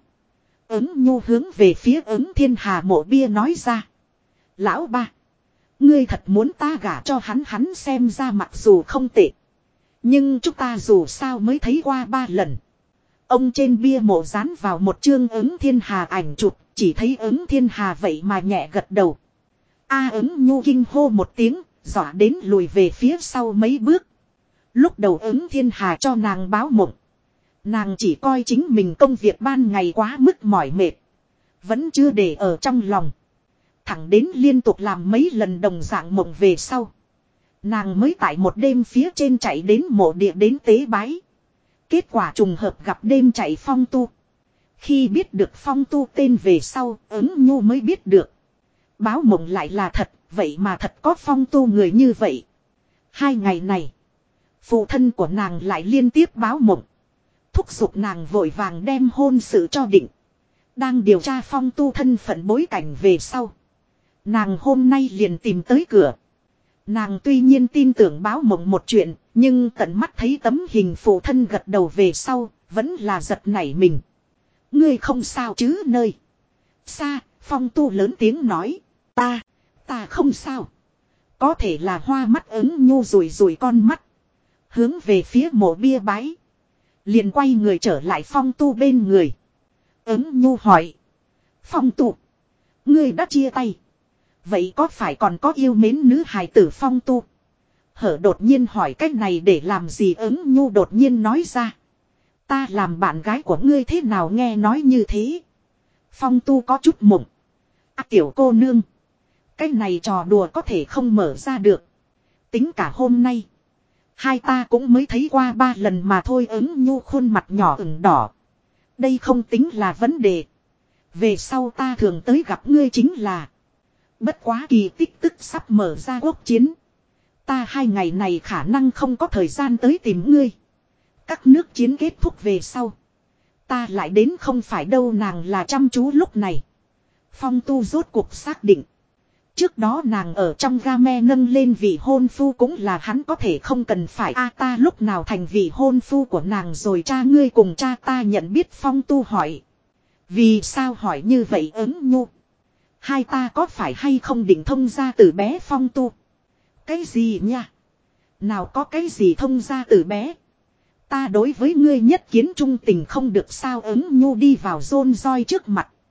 Ứng nhu hướng về phía Ứng Thiên Hà mộ bia nói ra. Lão ba, ngươi thật muốn ta gả cho hắn? Hắn xem ra mặc dù không tệ, nhưng chúng ta dù sao mới thấy qua ba lần. Ông trên bia mộ dán vào một chương Ứng Thiên Hà ảnh chụp, chỉ thấy Ứng Thiên Hà vậy mà nhẹ gật đầu. A. Ứng nhu kinh hô một tiếng, dọa đến lùi về phía sau mấy bước. Lúc đầu Ứng Thiên Hà cho nàng báo mộng, nàng chỉ coi chính mình công việc ban ngày quá mức mỏi mệt, vẫn chưa để ở trong lòng. Thẳng đến liên tục làm mấy lần đồng dạng mộng về sau, nàng mới tại một đêm phía trên chạy đến mộ địa đến tế bái. Kết quả trùng hợp gặp đêm chạy Phong Tu. Khi biết được Phong Tu tên về sau, Ứng nhu mới biết được báo mộng lại là thật, vậy mà thật có Phong Tu người như vậy. Hai ngày này, phụ thân của nàng lại liên tiếp báo mộng, thúc giục nàng vội vàng đem hôn sự cho định. Đang điều tra Phong Tu thân phận bối cảnh về sau, nàng hôm nay liền tìm tới cửa. Nàng tuy nhiên tin tưởng báo mộng một chuyện, nhưng tận mắt thấy tấm hình phụ thân gật đầu về sau, vẫn là giật nảy mình. Ngươi không sao chứ? Nơi xa, Phong Tu lớn tiếng nói. Ta, ta không sao. Có thể là hoa mắt. Ứng nhu rủi rủi con mắt, hướng về phía mộ bia bái, liền quay người trở lại Phong Tu bên người. Ứng nhu hỏi. Phong Tu, ngươi đã chia tay, vậy có phải còn có yêu mến nữ hài tử? Phong Tu hở đột nhiên hỏi cách này để làm gì? Ứng nhu đột nhiên nói ra. Ta làm bạn gái của ngươi thế nào? Nghe nói như thế, Phong Tu có chút mộng. À, tiểu cô nương, cái này trò đùa có thể không mở ra được. Tính cả hôm nay, hai ta cũng mới thấy qua ba lần mà thôi. Ứng nhu khuôn mặt nhỏ ửng đỏ. Đây không tính là vấn đề. Về sau ta thường tới gặp ngươi chính là. Bất quá kỳ tích tức sắp mở ra quốc chiến, ta hai ngày này khả năng không có thời gian tới tìm ngươi. Các nước chiến kết thúc về sau, ta lại đến không phải đâu. Nàng là chăm chú lúc này. Phong Tu rốt cuộc xác định, trước đó nàng ở trong game nâng lên vị hôn phu cũng là hắn, có thể không cần phải. A, ta lúc nào thành vị hôn phu của nàng rồi? Cha ngươi cùng cha ta nhận biết. Phong Tu hỏi. Vì sao hỏi như vậy? Ứng nhu, hai ta có phải hay không định thông gia từ bé? Phong Tu, cái gì nha? Nào có cái gì thông gia từ bé? Ta đối với ngươi nhất kiến trung tình không được sao? Ứng nhu đi vào rôn roi trước mặt,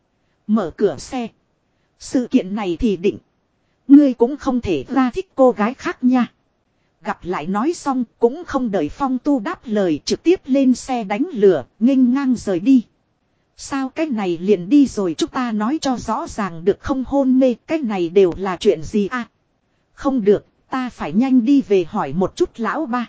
Mở cửa xe. Sự kiện này thì định. Ngươi cũng không thể ra thích cô gái khác nha. Gặp lại nói xong cũng không đợi Phong Tu đáp lời, trực tiếp lên xe đánh lửa, nghênh ngang rời đi. Sao cái này liền đi rồi, chúng ta nói cho rõ ràng được không? Hôn mê, cái này đều là chuyện gì à? Không được, ta phải nhanh đi về hỏi một chút lão ba.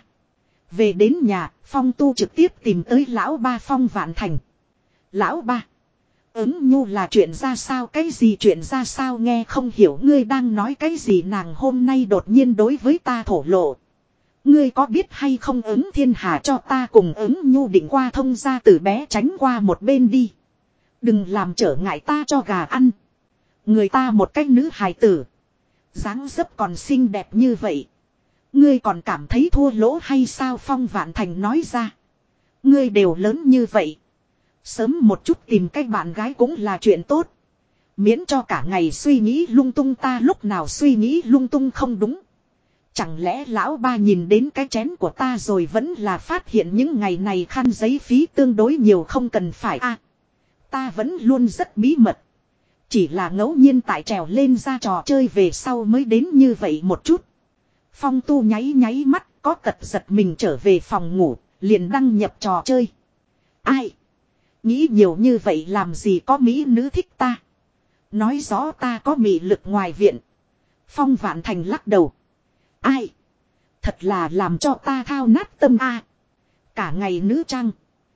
Về đến nhà, Phong Tu trực tiếp tìm tới lão ba Phong Vạn Thành. Lão ba, Ứng Nhu là chuyện ra sao? Cái gì chuyện ra sao? Nghe không hiểu ngươi đang nói cái gì. Nàng hôm nay đột nhiên đối với ta thổ lộ. Ngươi có biết hay không, Ứng Thiên Hà cho ta cùng Ứng Nhu định qua thông gia, từ bé tránh qua một bên đi. Đừng làm trở ngại ta cho gà ăn. Người ta một cách nữ hài tử, dáng dấp còn xinh đẹp như vậy, ngươi còn cảm thấy thua lỗ hay sao? Phong Vạn Thành nói ra. Ngươi đều lớn như vậy, sớm một chút tìm cách bạn gái cũng là chuyện tốt. Miễn cho cả ngày suy nghĩ lung tung. Ta lúc nào suy nghĩ lung tung không đúng? Chẳng lẽ lão ba nhìn đến cái chén của ta rồi vẫn là phát hiện những ngày này khăn giấy phí tương đối nhiều? Không cần phải a, ta vẫn luôn rất bí mật. Chỉ là ngẫu nhiên tại trèo lên ra trò chơi về sau mới đến như vậy một chút. Phong Tu nháy nháy mắt, có tật giật mình trở về phòng ngủ, liền đăng nhập trò chơi. Ai? Nghĩ nhiều như vậy làm gì, có mỹ nữ thích ta? Nói rõ ta có mị lực ngoài viện. Phong Vạn Thành lắc đầu. Ai? Thật là làm cho ta thao nát tâm a. Cả ngày nữ trang.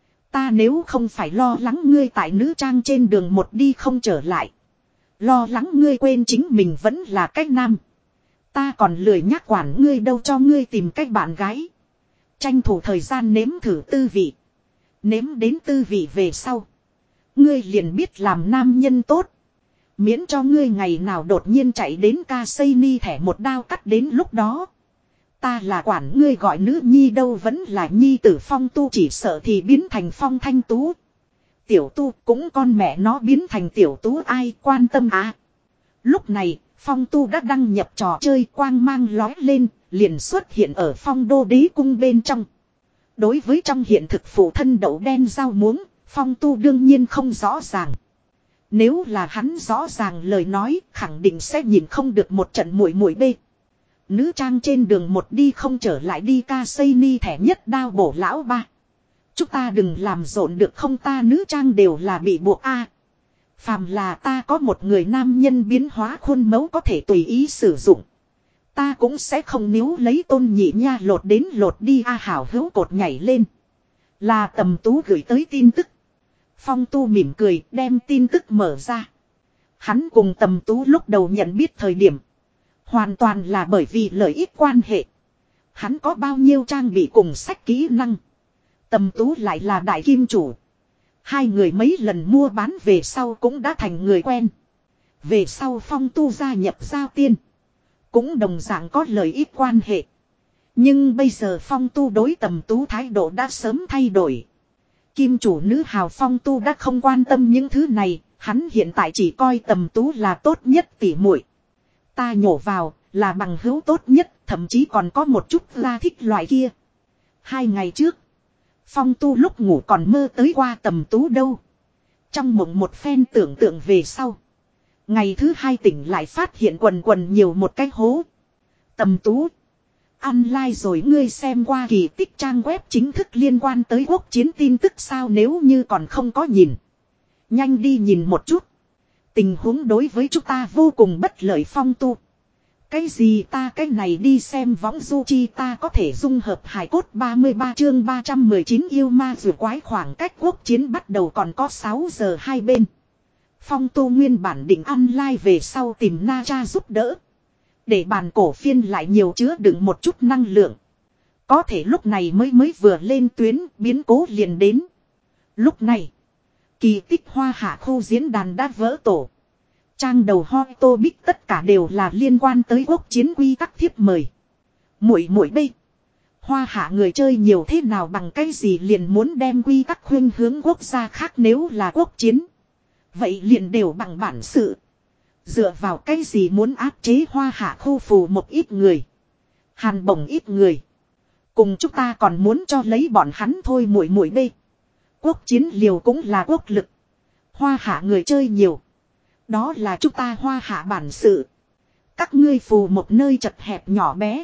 Ta nếu không phải lo lắng ngươi tại nữ trang trên đường một đi không trở lại, lo lắng ngươi quên chính mình vẫn là cách nam, ta còn lười nhắc quản ngươi đâu. Cho ngươi tìm cách bạn gái, tranh thủ thời gian nếm thử tư vị. Nếm đến tư vị về sau, ngươi liền biết làm nam nhân tốt. Miễn cho ngươi ngày nào đột nhiên chạy đến ca xây ni thẻ một đao cắt, đến lúc đó ta là quản ngươi gọi nữ nhi đâu, vẫn là nhi tử. Phong Tu chỉ sợ thì biến thành Phong Thanh Tú. Tiểu Tu cũng con mẹ nó biến thành Tiểu Tú, ai quan tâm à? Lúc này Phong Tu đã đăng nhập trò chơi, quang mang lói lên, liền xuất hiện ở Phong Đô Đế Cung bên trong. Đối với trong hiện thực phụ thân đậu đen rau muống, Phong Tu đương nhiên không rõ ràng. Nếu là hắn rõ ràng lời nói, khẳng định sẽ nhìn không được một trận muội muội bê. Nữ trang trên đường một đi không trở lại, đi ca xây ni thẻ nhất đao bổ lão ba. Chúng ta đừng làm rộn được không? Ta nữ trang đều là bị buộc a. Phàm là ta có một người nam nhân biến hóa khuôn mẫu có thể tùy ý sử dụng, ta cũng sẽ không níu lấy Tôn Nhị Nha lột đến lột đi a. Hảo hữu cột nhảy lên. Là Tầm Tú gửi tới tin tức. Phong Tu mỉm cười đem tin tức mở ra. Hắn cùng Tầm Tú lúc đầu nhận biết thời điểm, hoàn toàn là bởi vì lợi ích quan hệ. Hắn có bao nhiêu trang bị cùng sách kỹ năng, Tầm Tú lại là đại kim chủ. Hai người mấy lần mua bán về sau cũng đã thành người quen. Về sau Phong Tu gia nhập Giao Tiên, cũng đồng dạng có lợi ích quan hệ. Nhưng bây giờ Phong Tu đối Tầm Tú thái độ đã sớm thay đổi. Kim chủ nữ hào Phong Tu đã không quan tâm những thứ này. Hắn hiện tại chỉ coi Tầm Tú là tốt nhất tỉ muội. Ta nhổ vào là bằng hữu tốt nhất, thậm chí còn có một chút ra thích loại kia. Hai ngày trước, Phong Tu lúc ngủ còn mơ tới qua Tầm Tú đâu. Trong mộng một phen tưởng tượng về sau, ngày thứ hai tỉnh lại phát hiện quần quần nhiều một cái hố. Tầm Tú, ăn like rồi, ngươi xem qua kỳ tích trang web chính thức liên quan tới quốc chiến tin tức sao? Nếu như còn không có nhìn, nhanh đi nhìn một chút. Tình huống đối với chúng ta vô cùng bất lợi. Phong Tu, cái gì ta cái này đi xem võng du chi ta có thể dung hợp hài cốt. Ba mươi ba chương ba trăm mười chín yêu ma rùa quái. Khoảng cách quốc chiến bắt đầu còn có sáu giờ hai bên. Phong Tu nguyên bản định ăn like về sau tìm Na Cha giúp đỡ, để bàn cổ phiên lại nhiều chứa đựng một chút năng lượng. Có thể lúc này mới mới vừa lên tuyến, biến cố liền đến. Lúc này, kỳ tích hoa hạ khu diễn đàn đã vỡ tổ. Trang đầu hoi tô bích tất cả đều là liên quan tới quốc chiến quy tắc thiếp mời. Muội muội bê, hoa hạ người chơi nhiều thế nào bằng cái gì liền muốn đem quy tắc khuyên hướng quốc gia khác? Nếu là quốc chiến, vậy liền đều bằng bản sự. Dựa vào cái gì muốn áp chế hoa hạ khu phù một ít người, hàn bổng ít người? Cùng chúng ta còn muốn cho lấy bọn hắn thôi. Muội muội bê, quốc chiến liều cũng là quốc lực. Hoa hạ người chơi nhiều, Đó là chúng ta Hoa Hạ bản sự. Các ngươi phù một nơi chật hẹp nhỏ bé.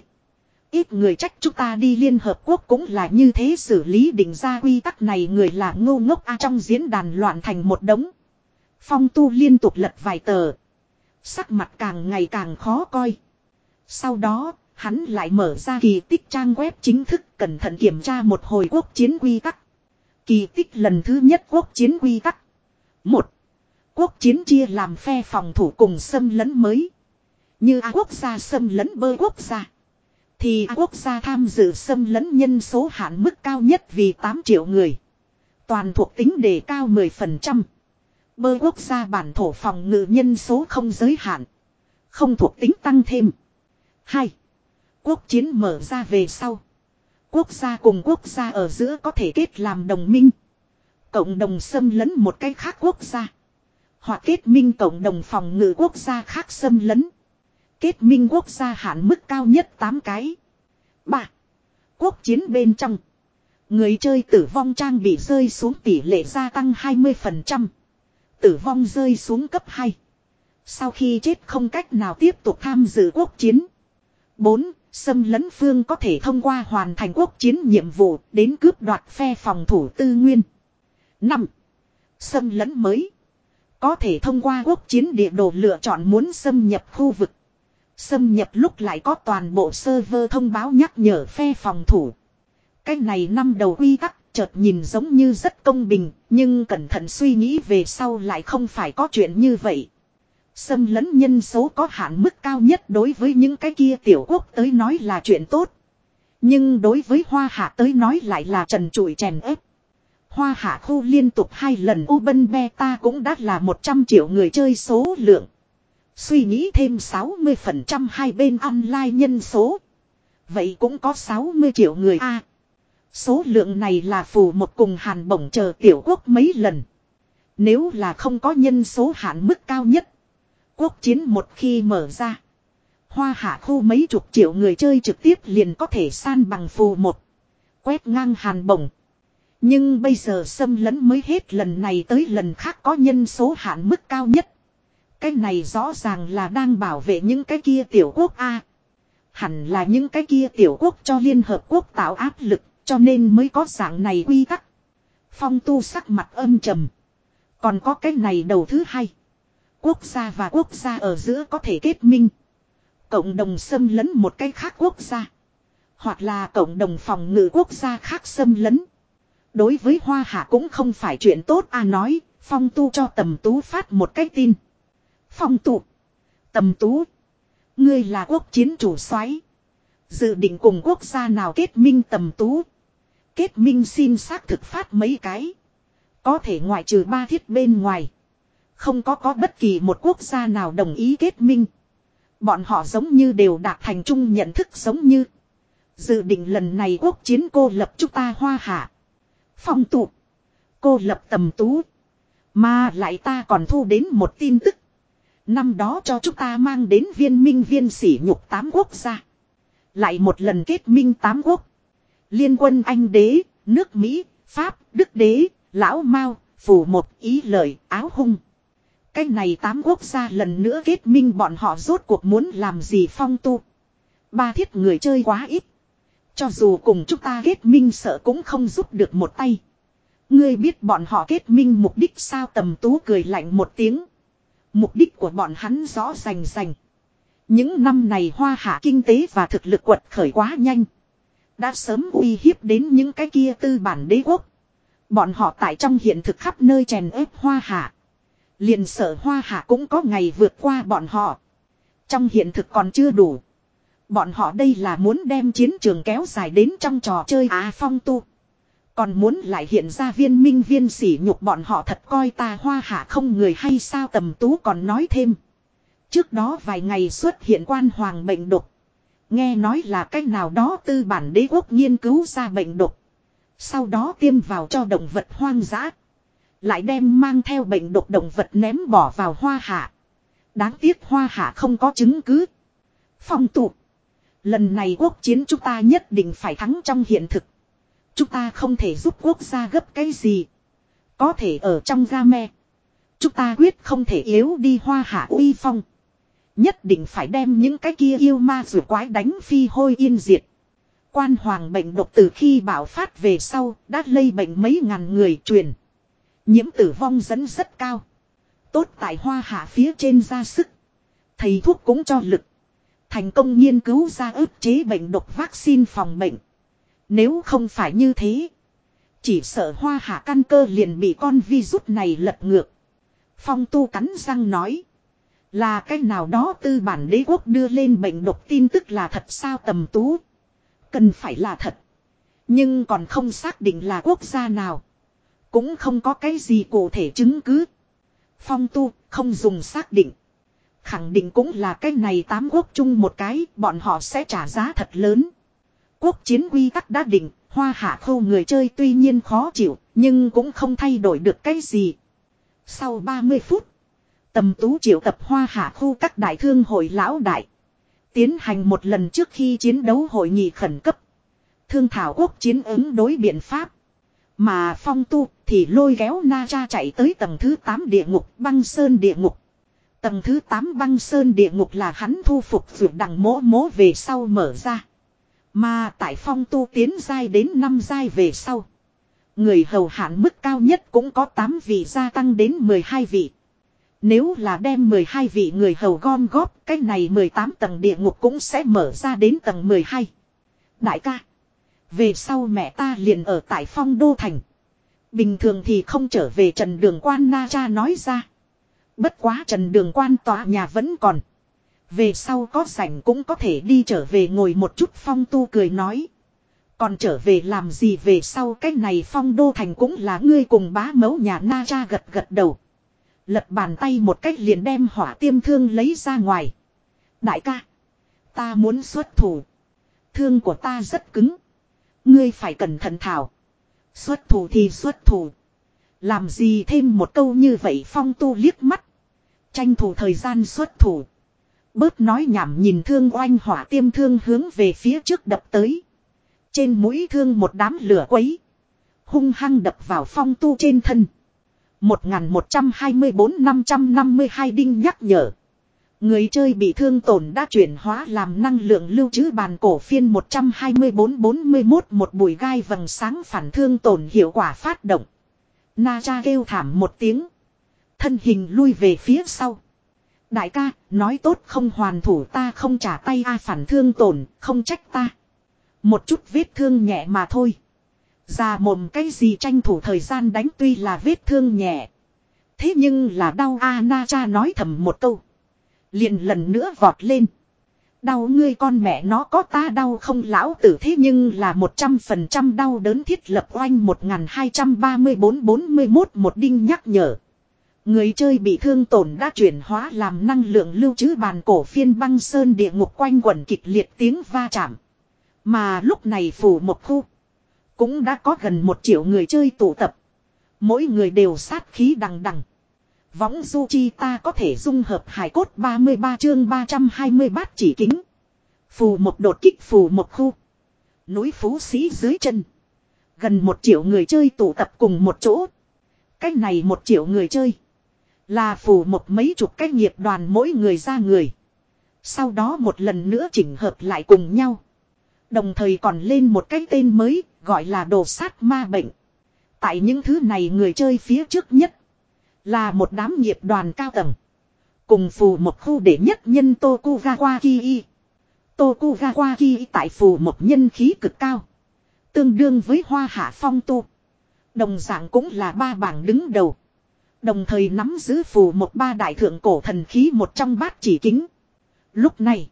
Ít người trách chúng ta đi Liên Hợp Quốc cũng là như thế, xử lý định ra quy tắc này người là ngu ngốc a. Trong diễn đàn loạn thành một đống. Phong Tu liên tục lật vài tờ. Sắc mặt càng ngày càng khó coi. Sau đó, hắn lại mở ra kỳ tích trang web chính thức cẩn thận kiểm tra một hồi quốc chiến quy tắc. Kỳ tích lần thứ nhất quốc chiến quy tắc. Một. Quốc chiến chia làm phe phòng thủ cùng xâm lấn mới. Như A quốc gia xâm lấn B quốc gia. Thì A quốc gia tham dự xâm lấn nhân số hạn mức cao nhất vì tám triệu người. Toàn thuộc tính đề cao mười phần trăm. B quốc gia bản thổ phòng ngự nhân số không giới hạn. Không thuộc tính tăng thêm. Hai. Quốc chiến mở ra về sau. Quốc gia cùng quốc gia ở giữa có thể kết làm đồng minh. Cộng đồng xâm lấn một cái khác quốc gia. Hoặc kết minh cộng đồng phòng ngự quốc gia khác xâm lấn. Kết minh quốc gia hạn mức cao nhất tám cái. Ba. Quốc chiến bên trong. Người chơi tử vong trang bị rơi xuống tỷ lệ gia tăng hai mươi phần trăm. Tử vong rơi xuống cấp hai. Sau khi chết không cách nào tiếp tục tham dự quốc chiến. Bốn. Xâm lấn phương có thể thông qua hoàn thành quốc chiến nhiệm vụ đến cướp đoạt phe phòng thủ tư nguyên. Năm. Xâm lấn mới. Có thể thông qua quốc chiến địa đồ lựa chọn muốn xâm nhập khu vực. Xâm nhập lúc lại có toàn bộ server thông báo nhắc nhở phe phòng thủ. Cái này năm đầu quy tắc chợt nhìn giống như rất công bình, nhưng cẩn thận suy nghĩ về sau lại không phải có chuyện như vậy. Xâm lấn nhân số có hạn mức cao nhất đối với những cái kia tiểu quốc tới nói là chuyện tốt. Nhưng đối với Hoa Hạ tới nói lại là trần trụi chèn ép. Hoa Hạ khu liên tục hai lần Open Beta cũng đã là một trăm triệu người chơi số lượng. Suy nghĩ thêm sáu mươi phần trăm hai bên online nhân số. Vậy cũng có sáu mươi triệu người a. Số lượng này là phù một cùng Hàn Bổng chờ tiểu quốc mấy lần. Nếu là không có nhân số hạn mức cao nhất. Quốc chiến một khi mở ra. Hoa Hạ khu mấy chục triệu người chơi trực tiếp liền có thể san bằng phù một. Quét ngang Hàn Bổng. Nhưng bây giờ xâm lấn mới hết lần này tới lần khác có nhân số hạn mức cao nhất. Cái này rõ ràng là đang bảo vệ những cái kia tiểu quốc A. Hẳn là những cái kia tiểu quốc cho Liên Hợp Quốc tạo áp lực, cho nên mới có dạng này quy tắc. Phong Tu sắc mặt âm trầm. Còn có cái này đầu thứ hai. Quốc gia và quốc gia ở giữa có thể kết minh. Cộng đồng xâm lấn một cái khác quốc gia. Hoặc là cộng đồng phòng ngự quốc gia khác xâm lấn. Đối với Hoa Hạ cũng không phải chuyện tốt a. Nói, Phong Tu cho Tầm Tú phát một cái tin. Phong Tu, Tầm Tú, ngươi là quốc chiến chủ soái, dự định cùng quốc gia nào kết minh? Tầm Tú, kết minh xin xác thực phát mấy cái. Có thể ngoại trừ ba thiết bên ngoài. Không có có bất kỳ một quốc gia nào đồng ý kết minh. Bọn họ giống như đều đạt thành chung nhận thức giống như. Dự định lần này quốc chiến cô lập chúng ta Hoa Hạ. Phong Tu, cô lập Tầm Tú. Mà lại ta còn thu đến một tin tức. Năm đó cho chúng ta mang đến viên minh viên sỉ nhục tám quốc gia. Lại một lần kết minh tám quốc. Liên quân Anh đế, nước Mỹ, Pháp, Đức đế, Lão Mao, Phù một, Ý Lợi, Áo Hung. Cái này tám quốc gia lần nữa kết minh, bọn họ rốt cuộc muốn làm gì? Phong Tu, ba thiết người chơi quá ít. Cho dù cùng chúng ta kết minh sợ cũng không giúp được một tay. Ngươi biết bọn họ kết minh mục đích sao? Tầm Tú cười lạnh một tiếng. Mục đích của bọn hắn rõ rành rành. Những năm này Hoa Hạ kinh tế và thực lực quật khởi quá nhanh. Đã sớm uy hiếp đến những cái kia tư bản đế quốc. Bọn họ tại trong hiện thực khắp nơi chèn ép Hoa Hạ. Liền sợ Hoa Hạ cũng có ngày vượt qua bọn họ. Trong hiện thực còn chưa đủ. Bọn họ đây là muốn đem chiến trường kéo dài đến trong trò chơi Á. Phong Tu, còn muốn lại hiện ra viên minh viên sỉ nhục bọn họ, thật coi ta Hoa Hạ không người hay sao? Tầm Tú còn nói thêm. Trước đó vài ngày xuất hiện quan hoàng bệnh độc. Nghe nói là cách nào đó tư bản đế quốc nghiên cứu ra bệnh độc. Sau đó tiêm vào cho động vật hoang dã. Lại đem mang theo bệnh độc động vật ném bỏ vào Hoa Hạ. Đáng tiếc Hoa Hạ không có chứng cứ. Phong Tu, lần này quốc chiến chúng ta nhất định phải thắng trong hiện thực. Chúng ta không thể giúp quốc gia gấp cái gì. Có thể ở trong game. Chúng ta quyết không thể yếu đi Hoa Hạ uy phong. Nhất định phải đem những cái kia yêu ma rùa quái đánh phi hôi yên diệt. Quan hoàng bệnh độc từ khi bạo phát về sau đã lây bệnh mấy ngàn người truyền. Nhiễm tử vong dẫn rất cao. Tốt tại Hoa Hạ phía trên ra sức. Thầy thuốc cũng cho lực. Thành công nghiên cứu ra ức chế bệnh độc vaccine phòng bệnh. Nếu không phải như thế. Chỉ sợ Hoa Hạ căn cơ liền bị con virus này lật ngược. Phong Tu cắn răng nói. Là cái nào đó tư bản đế quốc đưa lên bệnh độc tin tức là thật sao Tầm Tú. Cần phải là thật. Nhưng còn không xác định là quốc gia nào. Cũng không có cái gì cụ thể chứng cứ. Phong Tu không dùng xác định. Khẳng định cũng là cái này tám quốc chung một cái. Bọn họ sẽ trả giá thật lớn. Quốc chiến quy tắc đã định. Hoa Hạ khâu người chơi tuy nhiên khó chịu. Nhưng cũng không thay đổi được cái gì. Sau ba mươi phút. Tầm Tú triệu tập Hoa Hạ khu các đại thương hội lão đại. Tiến hành một lần trước khi chiến đấu hội nghị khẩn cấp. Thương thảo quốc chiến ứng đối biện pháp. Mà Phong Tu thì lôi kéo Na Cha chạy tới tầng thứ tám địa ngục băng sơn địa ngục. Tầng thứ tám băng sơn địa ngục là hắn thu phục vượt đằng mố mố về sau mở ra. Mà tại Phong Tu tiến giai đến năm giai về sau. Người hầu hạn mức cao nhất cũng có tám vị gia tăng đến mười hai vị. Nếu là đem mười hai vị người hầu gom góp, cái này mười tám tầng địa ngục cũng sẽ mở ra đến tầng mười hai. Đại ca, về sau mẹ ta liền ở tại Phong Đô Thành. Bình thường thì không trở về Trần Đường Quan Na Cha nói ra. Bất quá Trần Đường Quan tòa nhà vẫn còn. Về sau có rảnh cũng có thể đi trở về ngồi một chút. Phong Tu cười nói. Còn trở về làm gì về sau cái này Phong Đô Thành cũng là ngươi cùng bá mẫu nhà Na Cha gật gật đầu. Lật bàn tay một cách liền đem hỏa tiêm thương lấy ra ngoài. Đại ca, ta muốn xuất thủ. Thương của ta rất cứng. Ngươi phải cẩn thận thảo. Xuất thủ thì xuất thủ. Làm gì thêm một câu như vậy Phong Tu liếc mắt. Tranh thủ thời gian xuất thủ. Bớt nói nhảm nhìn thương oanh hỏa tiêm thương hướng về phía trước đập tới. Trên mũi thương một đám lửa quấy. Hung hăng đập vào Phong Tu trên thân. một nghìn một trăm hai mươi bốn năm trăm năm mươi hai đinh nhắc nhở. Người chơi bị thương tổn đã chuyển hóa làm năng lượng lưu trữ bàn cổ phiên một trăm hai mươi bốn bốn mươi mốt một bụi gai vầng sáng phản thương tổn hiệu quả phát động. Na Cha kêu thảm một tiếng. Thân hình lui về phía sau. Đại ca, nói tốt không hoàn thủ ta không trả tay a phản thương tổn, không trách ta. Một chút vết thương nhẹ mà thôi. Già mồm cái gì tranh thủ thời gian đánh tuy là vết thương nhẹ. Thế nhưng là đau a Na Cha nói thầm một câu. Liền lần nữa vọt lên. Đau ngươi con mẹ nó có ta đau không lão tử thế nhưng là một trăm phần trăm đau đớn thiết lập oanh một nghìn hai trăm ba mươi bốn bốn mươi mốt một đinh nhắc nhở. Người chơi bị thương tổn đã chuyển hóa làm năng lượng lưu trữ bàn cổ phiên băng sơn địa ngục quanh quẩn kịch liệt tiếng va chạm. Mà lúc này phủ một khu. Cũng đã có gần một triệu người chơi tụ tập. Mỗi người đều sát khí đằng đằng. Võng du chi ta có thể dung hợp hải cốt ba mươi ba chương ba trăm hai mươi bát chỉ kính. Phù một đột kích phù một khu. Núi Phú Sĩ dưới chân. Gần một triệu người chơi tụ tập cùng một chỗ. Cách này một triệu người chơi. Là phù một mấy chục cái nghiệp đoàn mỗi người ra người. Sau đó một lần nữa chỉnh hợp lại cùng nhau. Đồng thời còn lên một cái tên mới gọi là đồ sát ma bệnh. Tại những thứ này người chơi phía trước nhất. Là một đám nghiệp đoàn cao tầng. Cùng phù một khu để nhất nhân Tokugawa Kii. Tokugawa Kii tại phù một nhân khí cực cao. Tương đương với Hoa Hạ Phong Tu. Đồng dạng cũng là ba bảng đứng đầu. Đồng thời nắm giữ phù một ba đại thượng cổ thần khí một trong bát chỉ kính. Lúc này.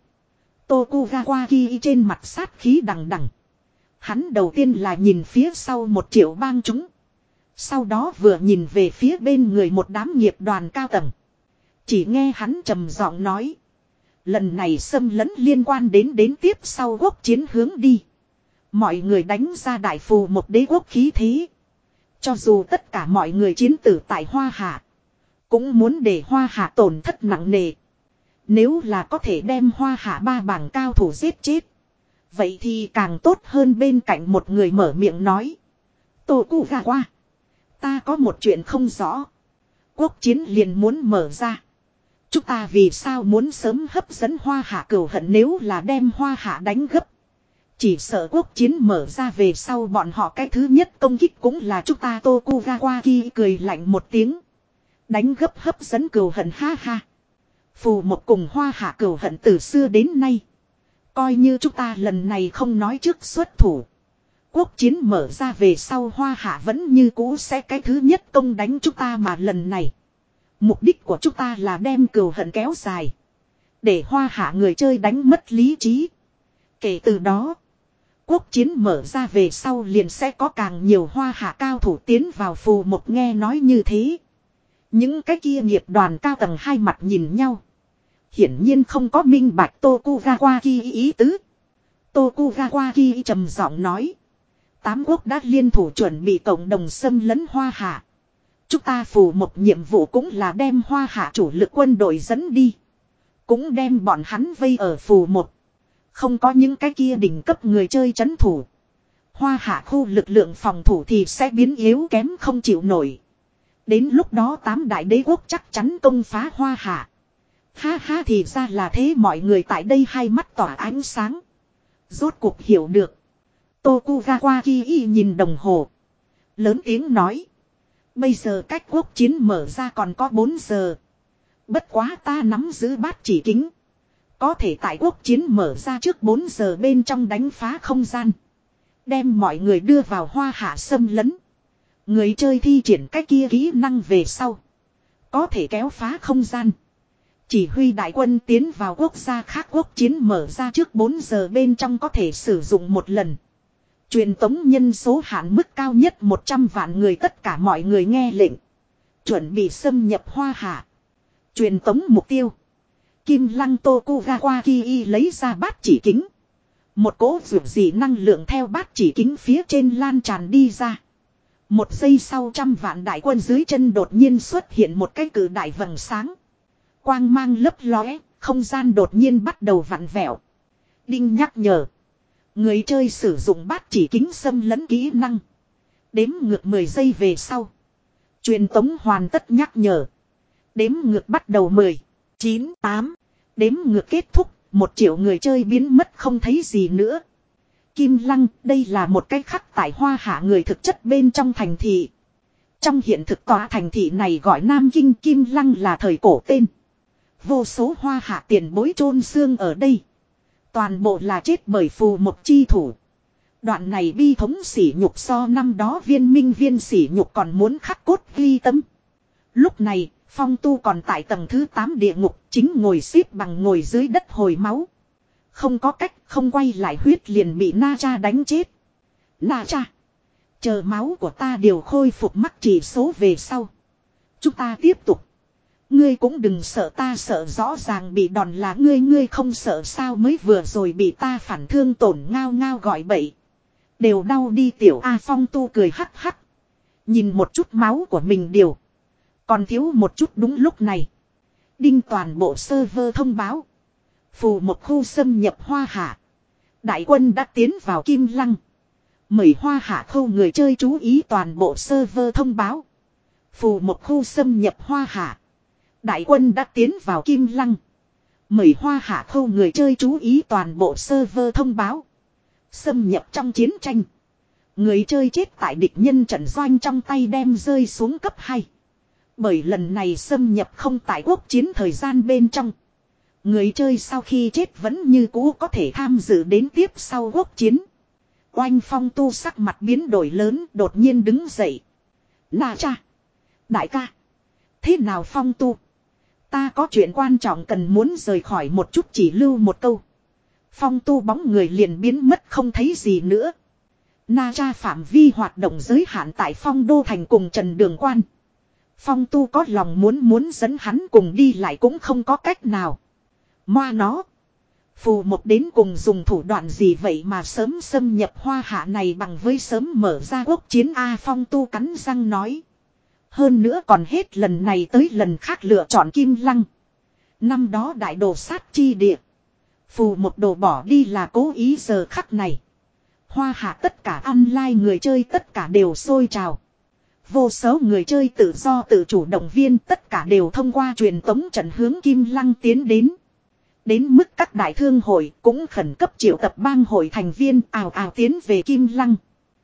Tokugawa Kii trên mặt sát khí đằng đằng. Hắn đầu tiên là nhìn phía sau một triệu bang chúng. Sau đó vừa nhìn về phía bên người một đám nghiệp đoàn cao tầng. Chỉ nghe hắn trầm giọng nói. Lần này xâm lấn liên quan đến đến tiếp sau quốc chiến hướng đi. Mọi người đánh ra đại phù một đế quốc khí thế. Cho dù tất cả mọi người chiến tử tại Hoa Hạ. Cũng muốn để Hoa Hạ tổn thất nặng nề. Nếu là có thể đem Hoa Hạ ba bảng cao thủ giết chết. Vậy thì càng tốt hơn bên cạnh một người mở miệng nói. Tokugawa. Ta có một chuyện không rõ. Quốc chiến liền muốn mở ra. Chúng ta vì sao muốn sớm hấp dẫn Hoa Hạ cừu hận, nếu là đem Hoa Hạ đánh gấp. Chỉ sợ quốc chiến mở ra về sau bọn họ cái thứ nhất công kích cũng là chúng ta. Tokugawa cười lạnh một tiếng. Đánh gấp hấp dẫn cừu hận, ha ha. Phù một cùng Hoa Hạ cừu hận từ xưa đến nay. Coi như chúng ta lần này không nói trước xuất thủ. Quốc chiến mở ra về sau Hoa Hạ vẫn như cũ sẽ cái thứ nhất công đánh chúng ta, mà lần này. Mục đích của chúng ta là đem cừu hận kéo dài. Để Hoa Hạ người chơi đánh mất lý trí. Kể từ đó. Quốc chiến mở ra về sau liền sẽ có càng nhiều Hoa Hạ cao thủ tiến vào. Phù một nghe nói như thế. Những cái kia nghiệp đoàn cao tầng hai mặt nhìn nhau. Hiển nhiên không có minh bạch Tokugawa ý tứ. Tokugawa trầm giọng nói. Tám quốc đã liên thủ chuẩn bị cộng đồng xâm lấn Hoa Hạ. Chúng ta phù một nhiệm vụ cũng là đem Hoa Hạ chủ lực quân đội dẫn đi. Cũng đem bọn hắn vây ở phù một. Không có những cái kia đỉnh cấp người chơi trấn thủ. Hoa Hạ khu lực lượng phòng thủ thì sẽ biến yếu kém không chịu nổi. Đến lúc đó tám đại đế quốc chắc chắn công phá Hoa Hạ. Ha ha, thì ra là thế. Mọi người tại đây hai mắt tỏa ánh sáng. Rốt cuộc hiểu được. Tokugawa Ki nhìn đồng hồ. Lớn tiếng nói. Bây giờ cách quốc chiến mở ra còn có bốn giờ. Bất quá ta nắm giữ bát chỉ kính. Có thể tại quốc chiến mở ra trước bốn giờ bên trong đánh phá không gian. Đem mọi người đưa vào Hoa Hạ xâm lấn. Người chơi thi triển cái kia kỹ năng về sau. Có thể kéo phá không gian. Chỉ huy đại quân tiến vào quốc gia khác, quốc chiến mở ra trước bốn giờ bên trong có thể sử dụng một lần. Truyền tống nhân số hạn mức cao nhất một trăm vạn người, tất cả mọi người nghe lệnh. Chuẩn bị xâm nhập Hoa Hạ. Truyền tống mục tiêu. Kim Lăng. Tokugawa Ki lấy ra bát chỉ kính. Một cỗ dược dị năng lượng theo bát chỉ kính phía trên lan tràn đi ra. Một giây sau trăm vạn đại quân dưới chân đột nhiên xuất hiện một cái cử đại vầng sáng. Quang mang lấp lóe, không gian đột nhiên bắt đầu vặn vẹo. Đinh nhắc nhở. Người chơi sử dụng bát chỉ kính xâm lấn kỹ năng. Đếm ngược mười giây về sau. Truyền tống hoàn tất nhắc nhở. Đếm ngược bắt đầu mười, chín, tám. Đếm ngược kết thúc, một triệu người chơi biến mất không thấy gì nữa. Kim Lăng, đây là một cái khắc tại Hoa Hạ người thực chất bên trong thành thị. Trong hiện thực tòa thành thị này gọi Nam Kinh, Kim Lăng là thời cổ tên. Vô số Hoa Hạ tiền bối chôn xương ở đây. Toàn bộ là chết bởi phù một chi thủ. Đoạn này bi thống sỉ nhục so năm đó viên minh viên sỉ nhục còn muốn khắc cốt ghi tâm. Lúc này, Phong Tu còn tại tầng thứ tám địa ngục, chính ngồi xếp bằng ngồi dưới đất hồi máu. Không có cách, không quay lại huyết liền bị Na Cha đánh chết. Na Cha, chờ máu của ta đều khôi phục mắc chỉ số về sau. Chúng ta tiếp tục. Ngươi cũng đừng sợ, ta sợ rõ ràng bị đòn là ngươi, ngươi không sợ sao, mới vừa rồi bị ta phản thương tổn ngao ngao gọi bậy. Đều đau đi tiểu A. Phong Tu cười hắc hắc. Nhìn một chút máu của mình điều. Còn thiếu một chút. Đúng lúc này. Đinh toàn bộ server thông báo. Phù một khu xâm nhập Hoa Hạ. Đại quân đã tiến vào Kim Lăng. Mời Hoa Hạ khu người chơi chú ý, toàn bộ server thông báo. Phù một khu xâm nhập Hoa Hạ. Đại quân đã tiến vào Kim Lăng. Mời Hoa Hạ khu người chơi chú ý, toàn bộ server thông báo. Xâm nhập trong chiến tranh. Người chơi chết tại địch nhân trận doanh trong tay đem rơi xuống cấp hai. Bởi lần này xâm nhập không tại quốc chiến thời gian bên trong. Người chơi sau khi chết vẫn như cũ có thể tham dự đến tiếp sau quốc chiến. Oanh. Phong Tu sắc mặt biến đổi lớn, đột nhiên đứng dậy. Na Cha, đại ca. Thế nào Phong Tu? Ta có chuyện quan trọng cần muốn rời khỏi một chút, chỉ lưu một câu. Phong Tu bóng người liền biến mất không thấy gì nữa. Na Cha phạm vi hoạt động giới hạn tại Phong Đô Thành cùng Trần Đường Quan. Phong Tu có lòng muốn muốn dẫn hắn cùng đi lại cũng không có cách nào. Moa nó. Phù một đến cùng dùng thủ đoạn gì vậy mà sớm xâm nhập Hoa Hạ này bằng với sớm mở ra quốc chiến A. Phong Tu cắn răng nói. Hơn nữa còn hết lần này tới lần khác lựa chọn Kim Lăng. Năm đó đại đồ sát chi địa. Phù một đồ bỏ đi là cố ý, giờ khắc này. Hoa Hạ tất cả online người chơi tất cả đều sôi trào. Vô số người chơi tự do tự chủ động viên tất cả đều thông qua truyền tống trận hướng Kim Lăng tiến đến. Đến mức các đại thương hội cũng khẩn cấp triệu tập bang hội thành viên ào ào tiến về Kim Lăng.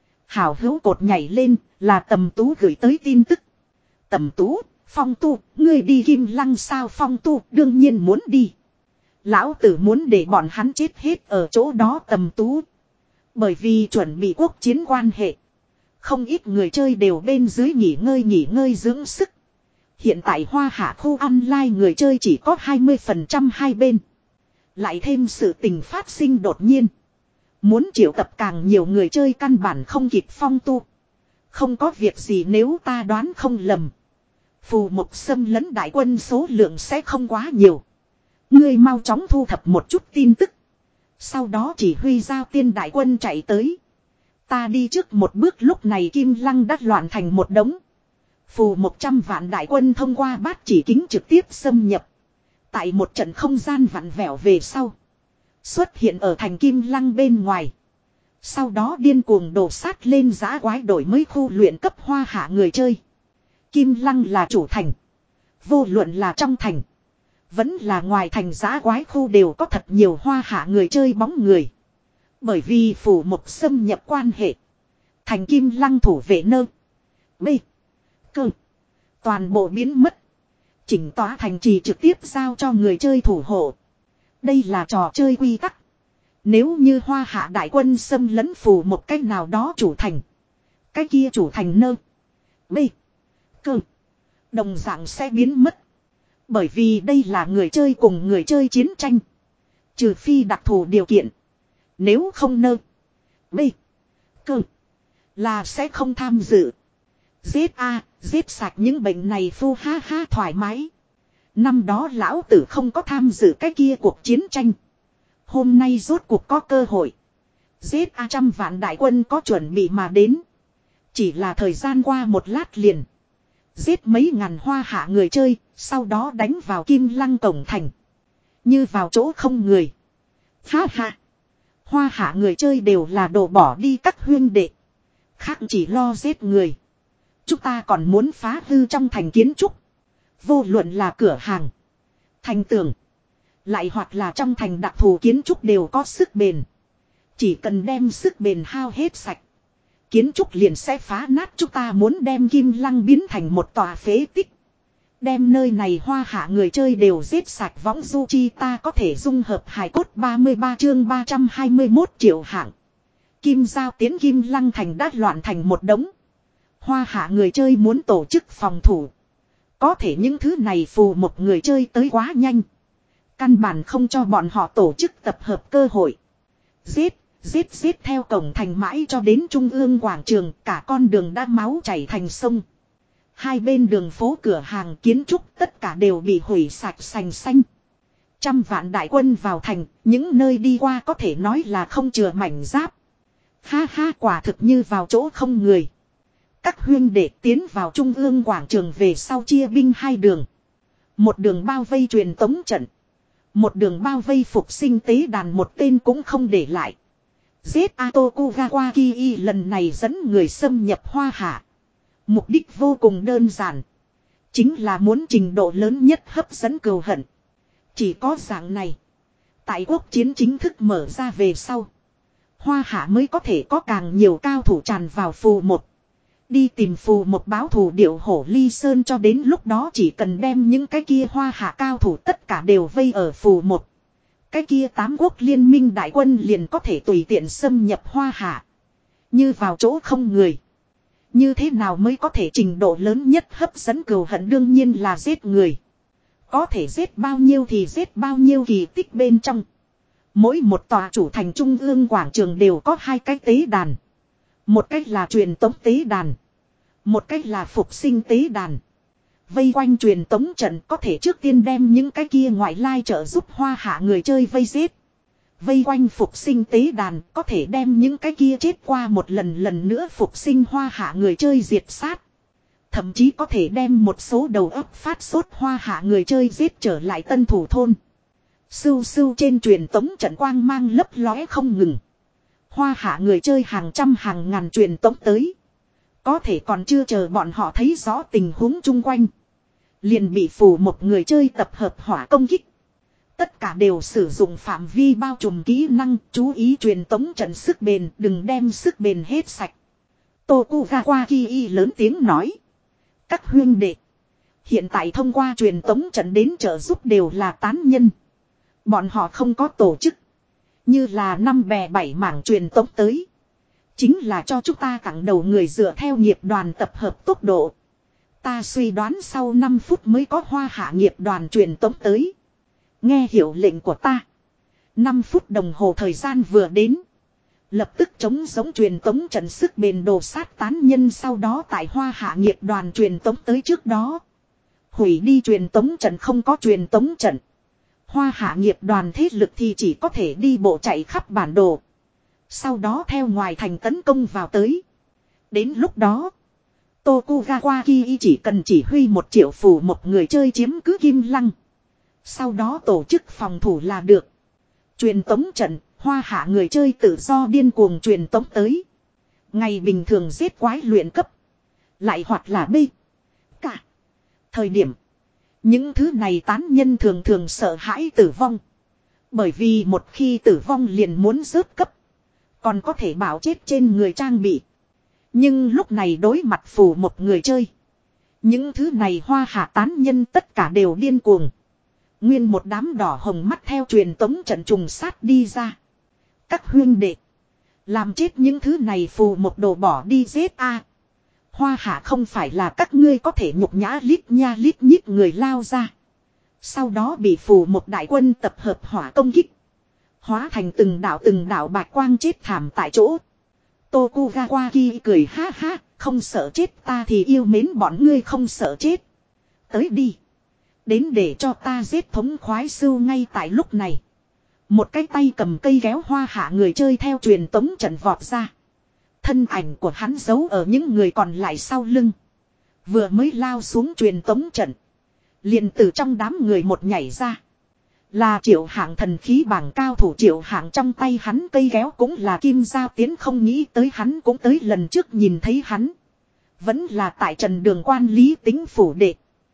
Hảo hữu cột nhảy lên là Tầm Tú gửi tới tin tức. Tầm Tú, Phong Tu, ngươi đi Kim Lăng sao? Phong Tu đương nhiên muốn đi. Lão tử muốn để bọn hắn chết hết ở chỗ đó. Tầm Tú. Bởi vì chuẩn bị quốc chiến quan hệ. Không ít người chơi đều bên dưới nghỉ ngơi nghỉ ngơi dưỡng sức. Hiện tại Hoa Hạ khu online người chơi chỉ có hai mươi phần trăm hai bên. Lại thêm sự tình phát sinh đột nhiên. Muốn triệu tập càng nhiều người chơi căn bản không kịp. Phong Tu. Không có việc gì nếu ta đoán không lầm. Phù Mộc xâm lấn đại quân số lượng sẽ không quá nhiều. Ngươi mau chóng thu thập một chút tin tức. Sau đó chỉ huy giao tiên đại quân chạy tới. Ta đi trước một bước. Lúc này Kim Lăng đã loạn thành một đống. Phù một trăm vạn đại quân thông qua bát chỉ kính trực tiếp xâm nhập. Tại một trận không gian vặn vẹo về sau. Xuất hiện ở thành Kim Lăng bên ngoài. Sau đó điên cuồng đổ sát lên giã quái đổi mới khu luyện cấp Hoa Hạ người chơi. Kim Lăng là chủ thành. Vô luận là trong thành. Vẫn là ngoài thành giã quái khu đều có thật nhiều Hoa Hạ người chơi bóng người. Bởi vì phủ một xâm nhập quan hệ. Thành Kim Lăng thủ vệ nơ. B. Cơ. Toàn bộ biến mất. Chỉnh tỏa thành trì trực tiếp giao cho người chơi thủ hộ. Đây là trò chơi quy tắc. Nếu như Hoa Hạ đại quân xâm lấn phủ một cách nào đó chủ thành. Cái kia chủ thành nơ. B. Cơ. Đồng dạng sẽ biến mất. Bởi vì đây là người chơi cùng người chơi chiến tranh. Trừ phi đặc thù điều kiện. Nếu không nơ. B. Cơ. Là sẽ không tham dự. Giết a, giết sạch những bệnh này phu ha ha thoải mái. Năm đó lão tử không có tham dự cái kia cuộc chiến tranh. Hôm nay rốt cuộc có cơ hội. Giết a trăm vạn đại quân có chuẩn bị mà đến. Chỉ là thời gian qua một lát liền. Giết mấy ngàn Hoa Hạ người chơi. Sau đó đánh vào Kim Lăng cổng thành. Như vào chỗ không người. Ha ha. Hoa Hạ người chơi đều là đồ bỏ đi các huyên đệ. Khác chỉ lo giết người. Chúng ta còn muốn phá hư trong thành kiến trúc. Vô luận là cửa hàng. Thành tường. Lại hoặc là trong thành đặc thù kiến trúc đều có sức bền. Chỉ cần đem sức bền hao hết sạch. Kiến trúc liền sẽ phá nát. Chúng ta muốn đem Kim Lăng biến thành một tòa phế tích. Đem nơi này Hoa Hạ người chơi đều giết sạch. Võng du chi ta có thể dung hợp hài cốt. Ba mươi ba chương ba trăm hai mươi mốt triệu hạng. Kim Giao tiến Kim Lăng thành đã loạn thành một đống. Hoa Hạ người chơi muốn tổ chức phòng thủ. Có thể những thứ này phù một người chơi tới quá nhanh. Căn bản không cho bọn họ tổ chức tập hợp cơ hội. Giết, giết giết theo cổng thành mãi cho đến trung ương quảng trường. Cả con đường đã máu chảy thành sông. Hai bên đường phố cửa hàng kiến trúc tất cả đều bị hủy sạch sành xanh. Trăm vạn đại quân vào thành, những nơi đi qua có thể nói là không chừa mảnh giáp. Ha ha, quả thực như vào chỗ không người. Các huyên đệ tiến vào trung ương quảng trường về sau chia binh hai đường. Một đường bao vây truyền tống trận. Một đường bao vây phục sinh tế đàn, một tên cũng không để lại. Giết Tokugawa Kii lần này dẫn người xâm nhập Hoa Hạ. Mục đích vô cùng đơn giản. Chính là muốn trình độ lớn nhất hấp dẫn cừu hận. Chỉ có dạng này. Tại quốc chiến chính thức mở ra về sau. Hoa Hạ mới có thể có càng nhiều cao thủ tràn vào phù một. Đi tìm phù một báo thù điệu hổ ly sơn, cho đến lúc đó chỉ cần đem những cái kia Hoa Hạ cao thủ tất cả đều vây ở phù một. Cái kia tám quốc liên minh đại quân liền có thể tùy tiện xâm nhập Hoa Hạ. Như vào chỗ không người. Như thế nào mới có thể trình độ lớn nhất hấp dẫn cừu hận? Đương nhiên là giết người. Có thể giết bao nhiêu thì giết bao nhiêu. Kỳ tích bên trong. Mỗi một tòa chủ thành trung ương quảng trường đều có hai cái tế đàn. Một cách là truyền tống tế đàn. Một cách là phục sinh tế đàn. Vây quanh truyền tống trận có thể trước tiên đem những cái kia ngoại lai trợ giúp Hoa Hạ người chơi vây giết. Vây quanh phục sinh tế đàn có thể đem những cái kia chết qua một lần lần nữa phục sinh Hoa Hạ người chơi diệt sát. Thậm chí có thể đem một số đầu óc phát sốt Hoa Hạ người chơi giết trở lại tân thủ thôn. Sưu sưu trên truyền tống trận quang mang lấp lóe không ngừng. Hoa Hạ người chơi hàng trăm hàng ngàn truyền tống tới. Có thể còn chưa chờ bọn họ thấy rõ tình huống chung quanh. Liền bị phù một người chơi tập hợp hỏa công kích. Tất cả đều sử dụng phạm vi bao trùm kỹ năng, chú ý truyền tống trận sức bền, đừng đem sức bền hết sạch. Tokugawa Kii lớn tiếng nói. Các huynh đệ. Hiện tại thông qua truyền tống trận đến trợ giúp đều là tán nhân. Bọn họ không có tổ chức. Như là năm bè bảy mảng truyền tống tới. Chính là cho chúng ta cẳng đầu người dựa theo nghiệp đoàn tập hợp tốc độ. Ta suy đoán sau năm phút mới có hoa hạ nghiệp đoàn truyền tống tới. Nghe hiểu lệnh của ta. năm phút đồng hồ thời gian vừa đến. Lập tức chống giống truyền tống trận sức bền đồ sát tán nhân, sau đó tại hoa hạ nghiệp đoàn truyền tống tới trước đó. Hủy đi truyền tống trận, không có truyền tống trận. Hoa hạ nghiệp đoàn thế lực thì chỉ có thể đi bộ chạy khắp bản đồ. Sau đó theo ngoài thành tấn công vào tới. Đến lúc đó. Tokugawa Kii chỉ cần chỉ huy một triệu phù một người chơi chiếm cứ Kim Lăng. Sau đó tổ chức phòng thủ là được. Truyền tống trận, hoa hạ người chơi tự do điên cuồng truyền tống tới. Ngày bình thường giết quái luyện cấp. Lại hoặc là B. Cả. Thời điểm. Những thứ này tán nhân thường thường sợ hãi tử vong. Bởi vì một khi tử vong liền muốn rớt cấp. Còn có thể bảo chết trên người trang bị. Nhưng lúc này đối mặt phù một người chơi. Những thứ này hoa hạ tán nhân tất cả đều điên cuồng. Nguyên một đám đỏ hồng mắt theo truyền tống trận trùng sát đi ra. Các huynh đệ. Làm chết những thứ này phù một đồ bỏ đi giết a. Hoa hạ không phải là các ngươi có thể nhục nhã, lít nha lít nhít người lao ra. Sau đó bị phù một đại quân tập hợp hỏa công kích. Hóa thành từng đạo từng đạo bạch quang chết thảm tại chỗ. Tokugawa Kii cười ha ha, không sợ chết, ta thì yêu mến bọn ngươi không sợ chết. Tới đi. Đến để cho ta giết thống khoái sưu. Ngay tại lúc này. Một cái tay cầm cây kéo hoa hạ người chơi theo truyền tống trận vọt ra. Thân ảnh của hắn giấu ở những người còn lại sau lưng. Vừa mới lao xuống truyền tống trận. Liền từ trong đám người một nhảy ra. Là Triệu Hạng, thần khí bảng cao thủ Triệu Hạng, trong tay hắn cây kéo cũng là kim giao tiến, không nghĩ tới hắn cũng tới. Lần trước nhìn thấy hắn. Vẫn là tại Trần Đường quan lý tính phủ đệ.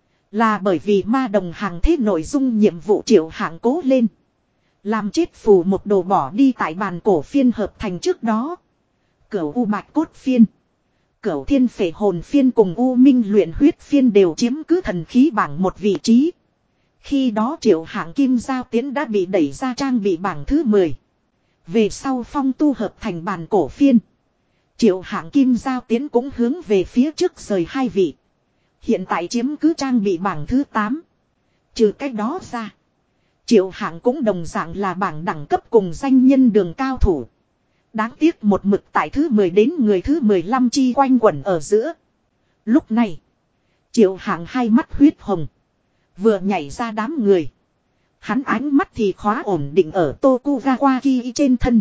Là bởi vì ma đồng hàng thế nội dung nhiệm vụ Triệu Hạng cố lên. Làm chết phù một đồ bỏ đi tại bàn cổ phiên hợp thành trước đó. Cửu U Bạch Cốt phiên. Cửu Thiên Phệ Hồn phiên cùng U Minh Luyện Huyết phiên đều chiếm cứ thần khí bảng một vị trí. Khi đó Triệu Hạng kim giao tiến đã bị đẩy ra trang bị bảng thứ mười. Về sau phong tu hợp thành bàn cổ phiên. Triệu Hạng kim giao tiến cũng hướng về phía trước rời hai vị. Hiện tại chiếm cứ trang bị bảng thứ tám. Trừ cách đó ra. Triệu Hạng cũng đồng dạng là bảng đẳng cấp cùng danh nhân đường cao thủ. Đáng tiếc một mực tại thứ mười đến người thứ mười lăm chi quanh quẩn ở giữa. Lúc này. Triệu Hạng hai mắt huyết hồng. Vừa nhảy ra đám người. Hắn ánh mắt thì khóa ổn định ở Tokugawa Kii trên thân.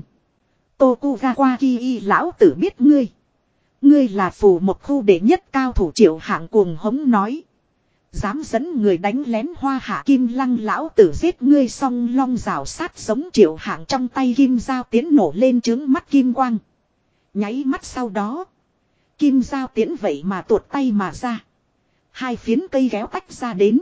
Tokugawa Kii lão tử biết ngươi. Ngươi là phù một khu đệ nhất cao thủ. Triệu Hạng cuồng hống nói. Dám dẫn người đánh lén hoa hạ Kim Lăng, lão tử giết ngươi. Song long rào sát giống Triệu Hạng trong tay kim giao tiến nổ lên trướng mắt kim quang. Nháy mắt sau đó. Kim giao tiến vậy mà tuột tay mà ra. Hai phiến cây kéo tách ra đến.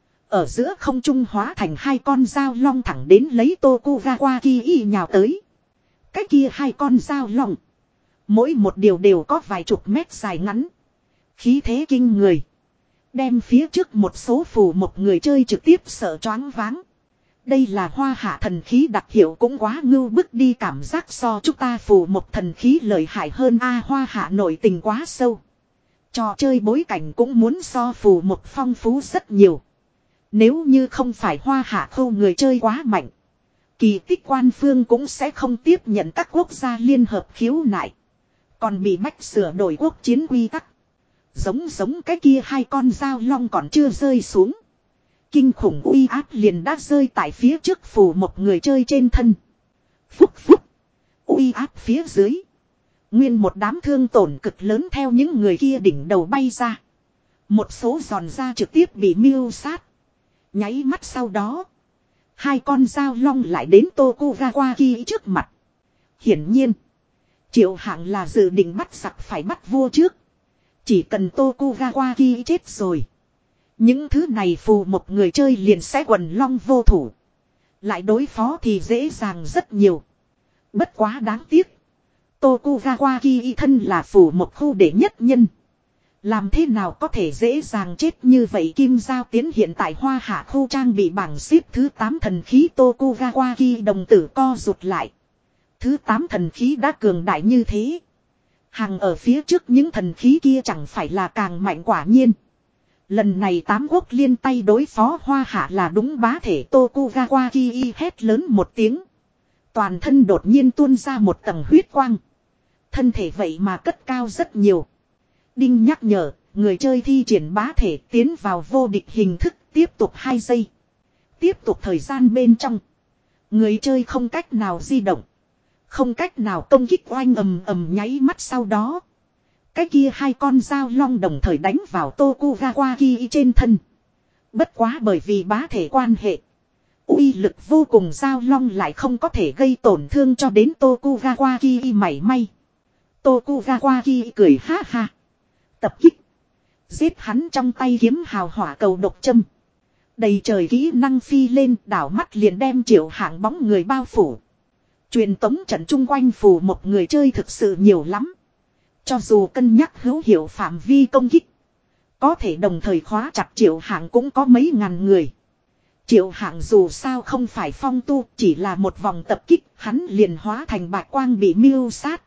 Ở giữa không trung hóa thành hai con dao long thẳng đến lấy Tokugawa Kii nhào tới. Cái kia hai con dao long. Mỗi một điều đều có vài chục mét dài ngắn. Khí thế kinh người. Đem phía trước một số phù một người chơi trực tiếp sợ choáng váng. Đây là hoa hạ thần khí đặc hiệu, cũng quá ngưu bức đi, cảm giác so chúng ta phù một thần khí lợi hại hơn a. Hoa hạ nội tình quá sâu. Trò chơi bối cảnh cũng muốn so phù một phong phú rất nhiều. Nếu như không phải hoa hạ khâu người chơi quá mạnh. Kỳ tích quan phương cũng sẽ không tiếp nhận các quốc gia liên hợp khiếu nại. Còn bị bách sửa đổi quốc chiến quy tắc. Giống giống cái kia hai con dao long còn chưa rơi xuống. Kinh khủng uy áp liền đã rơi tại phía trước phù một người chơi trên thân. Phúc phúc. Uy áp phía dưới. Nguyên một đám thương tổn cực lớn theo những người kia đỉnh đầu bay ra. Một số giòn da trực tiếp bị miêu sát. Nháy mắt sau đó. Hai con dao long lại đến Tokugawa Kii trước mặt. Hiển nhiên. Triệu Hạng là dự định bắt giặc phải bắt vua trước. Chỉ cần Tokugawa Ki chết rồi. Những thứ này phù một người chơi liền sẽ quần long vô thủ. Lại đối phó thì dễ dàng rất nhiều. Bất quá đáng tiếc. Tokugawa Ki thân là phù một khu đệ nhất nhân. Làm thế nào có thể dễ dàng chết như vậy? Kim Giao Tiến hiện tại Hoa Hạ khu trang bị bảng xếp thứ tám thần khí Tokugawa Ki đồng tử co rụt lại. Thứ tám thần khí đã cường đại như thế. Hàng ở phía trước những thần khí kia chẳng phải là càng mạnh quả nhiên. Lần này tám quốc liên tay đối phó Hoa Hạ là đúng bá thể. Tokugawa Ki hét lớn một tiếng. Toàn thân đột nhiên tuôn ra một tầng huyết quang. Thân thể vậy mà cất cao rất nhiều. Đinh nhắc nhở, người chơi thi triển bá thể tiến vào vô địch hình thức tiếp tục hai giây. Tiếp tục thời gian bên trong. Người chơi không cách nào di động. Không cách nào công kích oanh ầm ầm nháy mắt sau đó. Cái kia hai con dao long đồng thời đánh vào Tokugawa Ki trên thân. Bất quá bởi vì bá thể quan hệ. Uy lực vô cùng dao long lại không có thể gây tổn thương cho đến Tokugawa Ki mảy may. Tokugawa Ki cười ha ha. Tập kích. Giết hắn trong tay kiếm hào hỏa cầu độc châm. Đầy trời kỹ năng phi lên đảo mắt liền đem Triệu Hạng bóng người bao phủ. Truyền tống trận chung quanh phủ một người chơi thực sự nhiều lắm. Cho dù cân nhắc hữu hiệu phạm vi công kích. Có thể đồng thời khóa chặt Triệu Hạng cũng có mấy ngàn người. Triệu Hạng dù sao không phải phong tu, chỉ là một vòng tập kích, hắn liền hóa thành bạch quang bị miêu sát.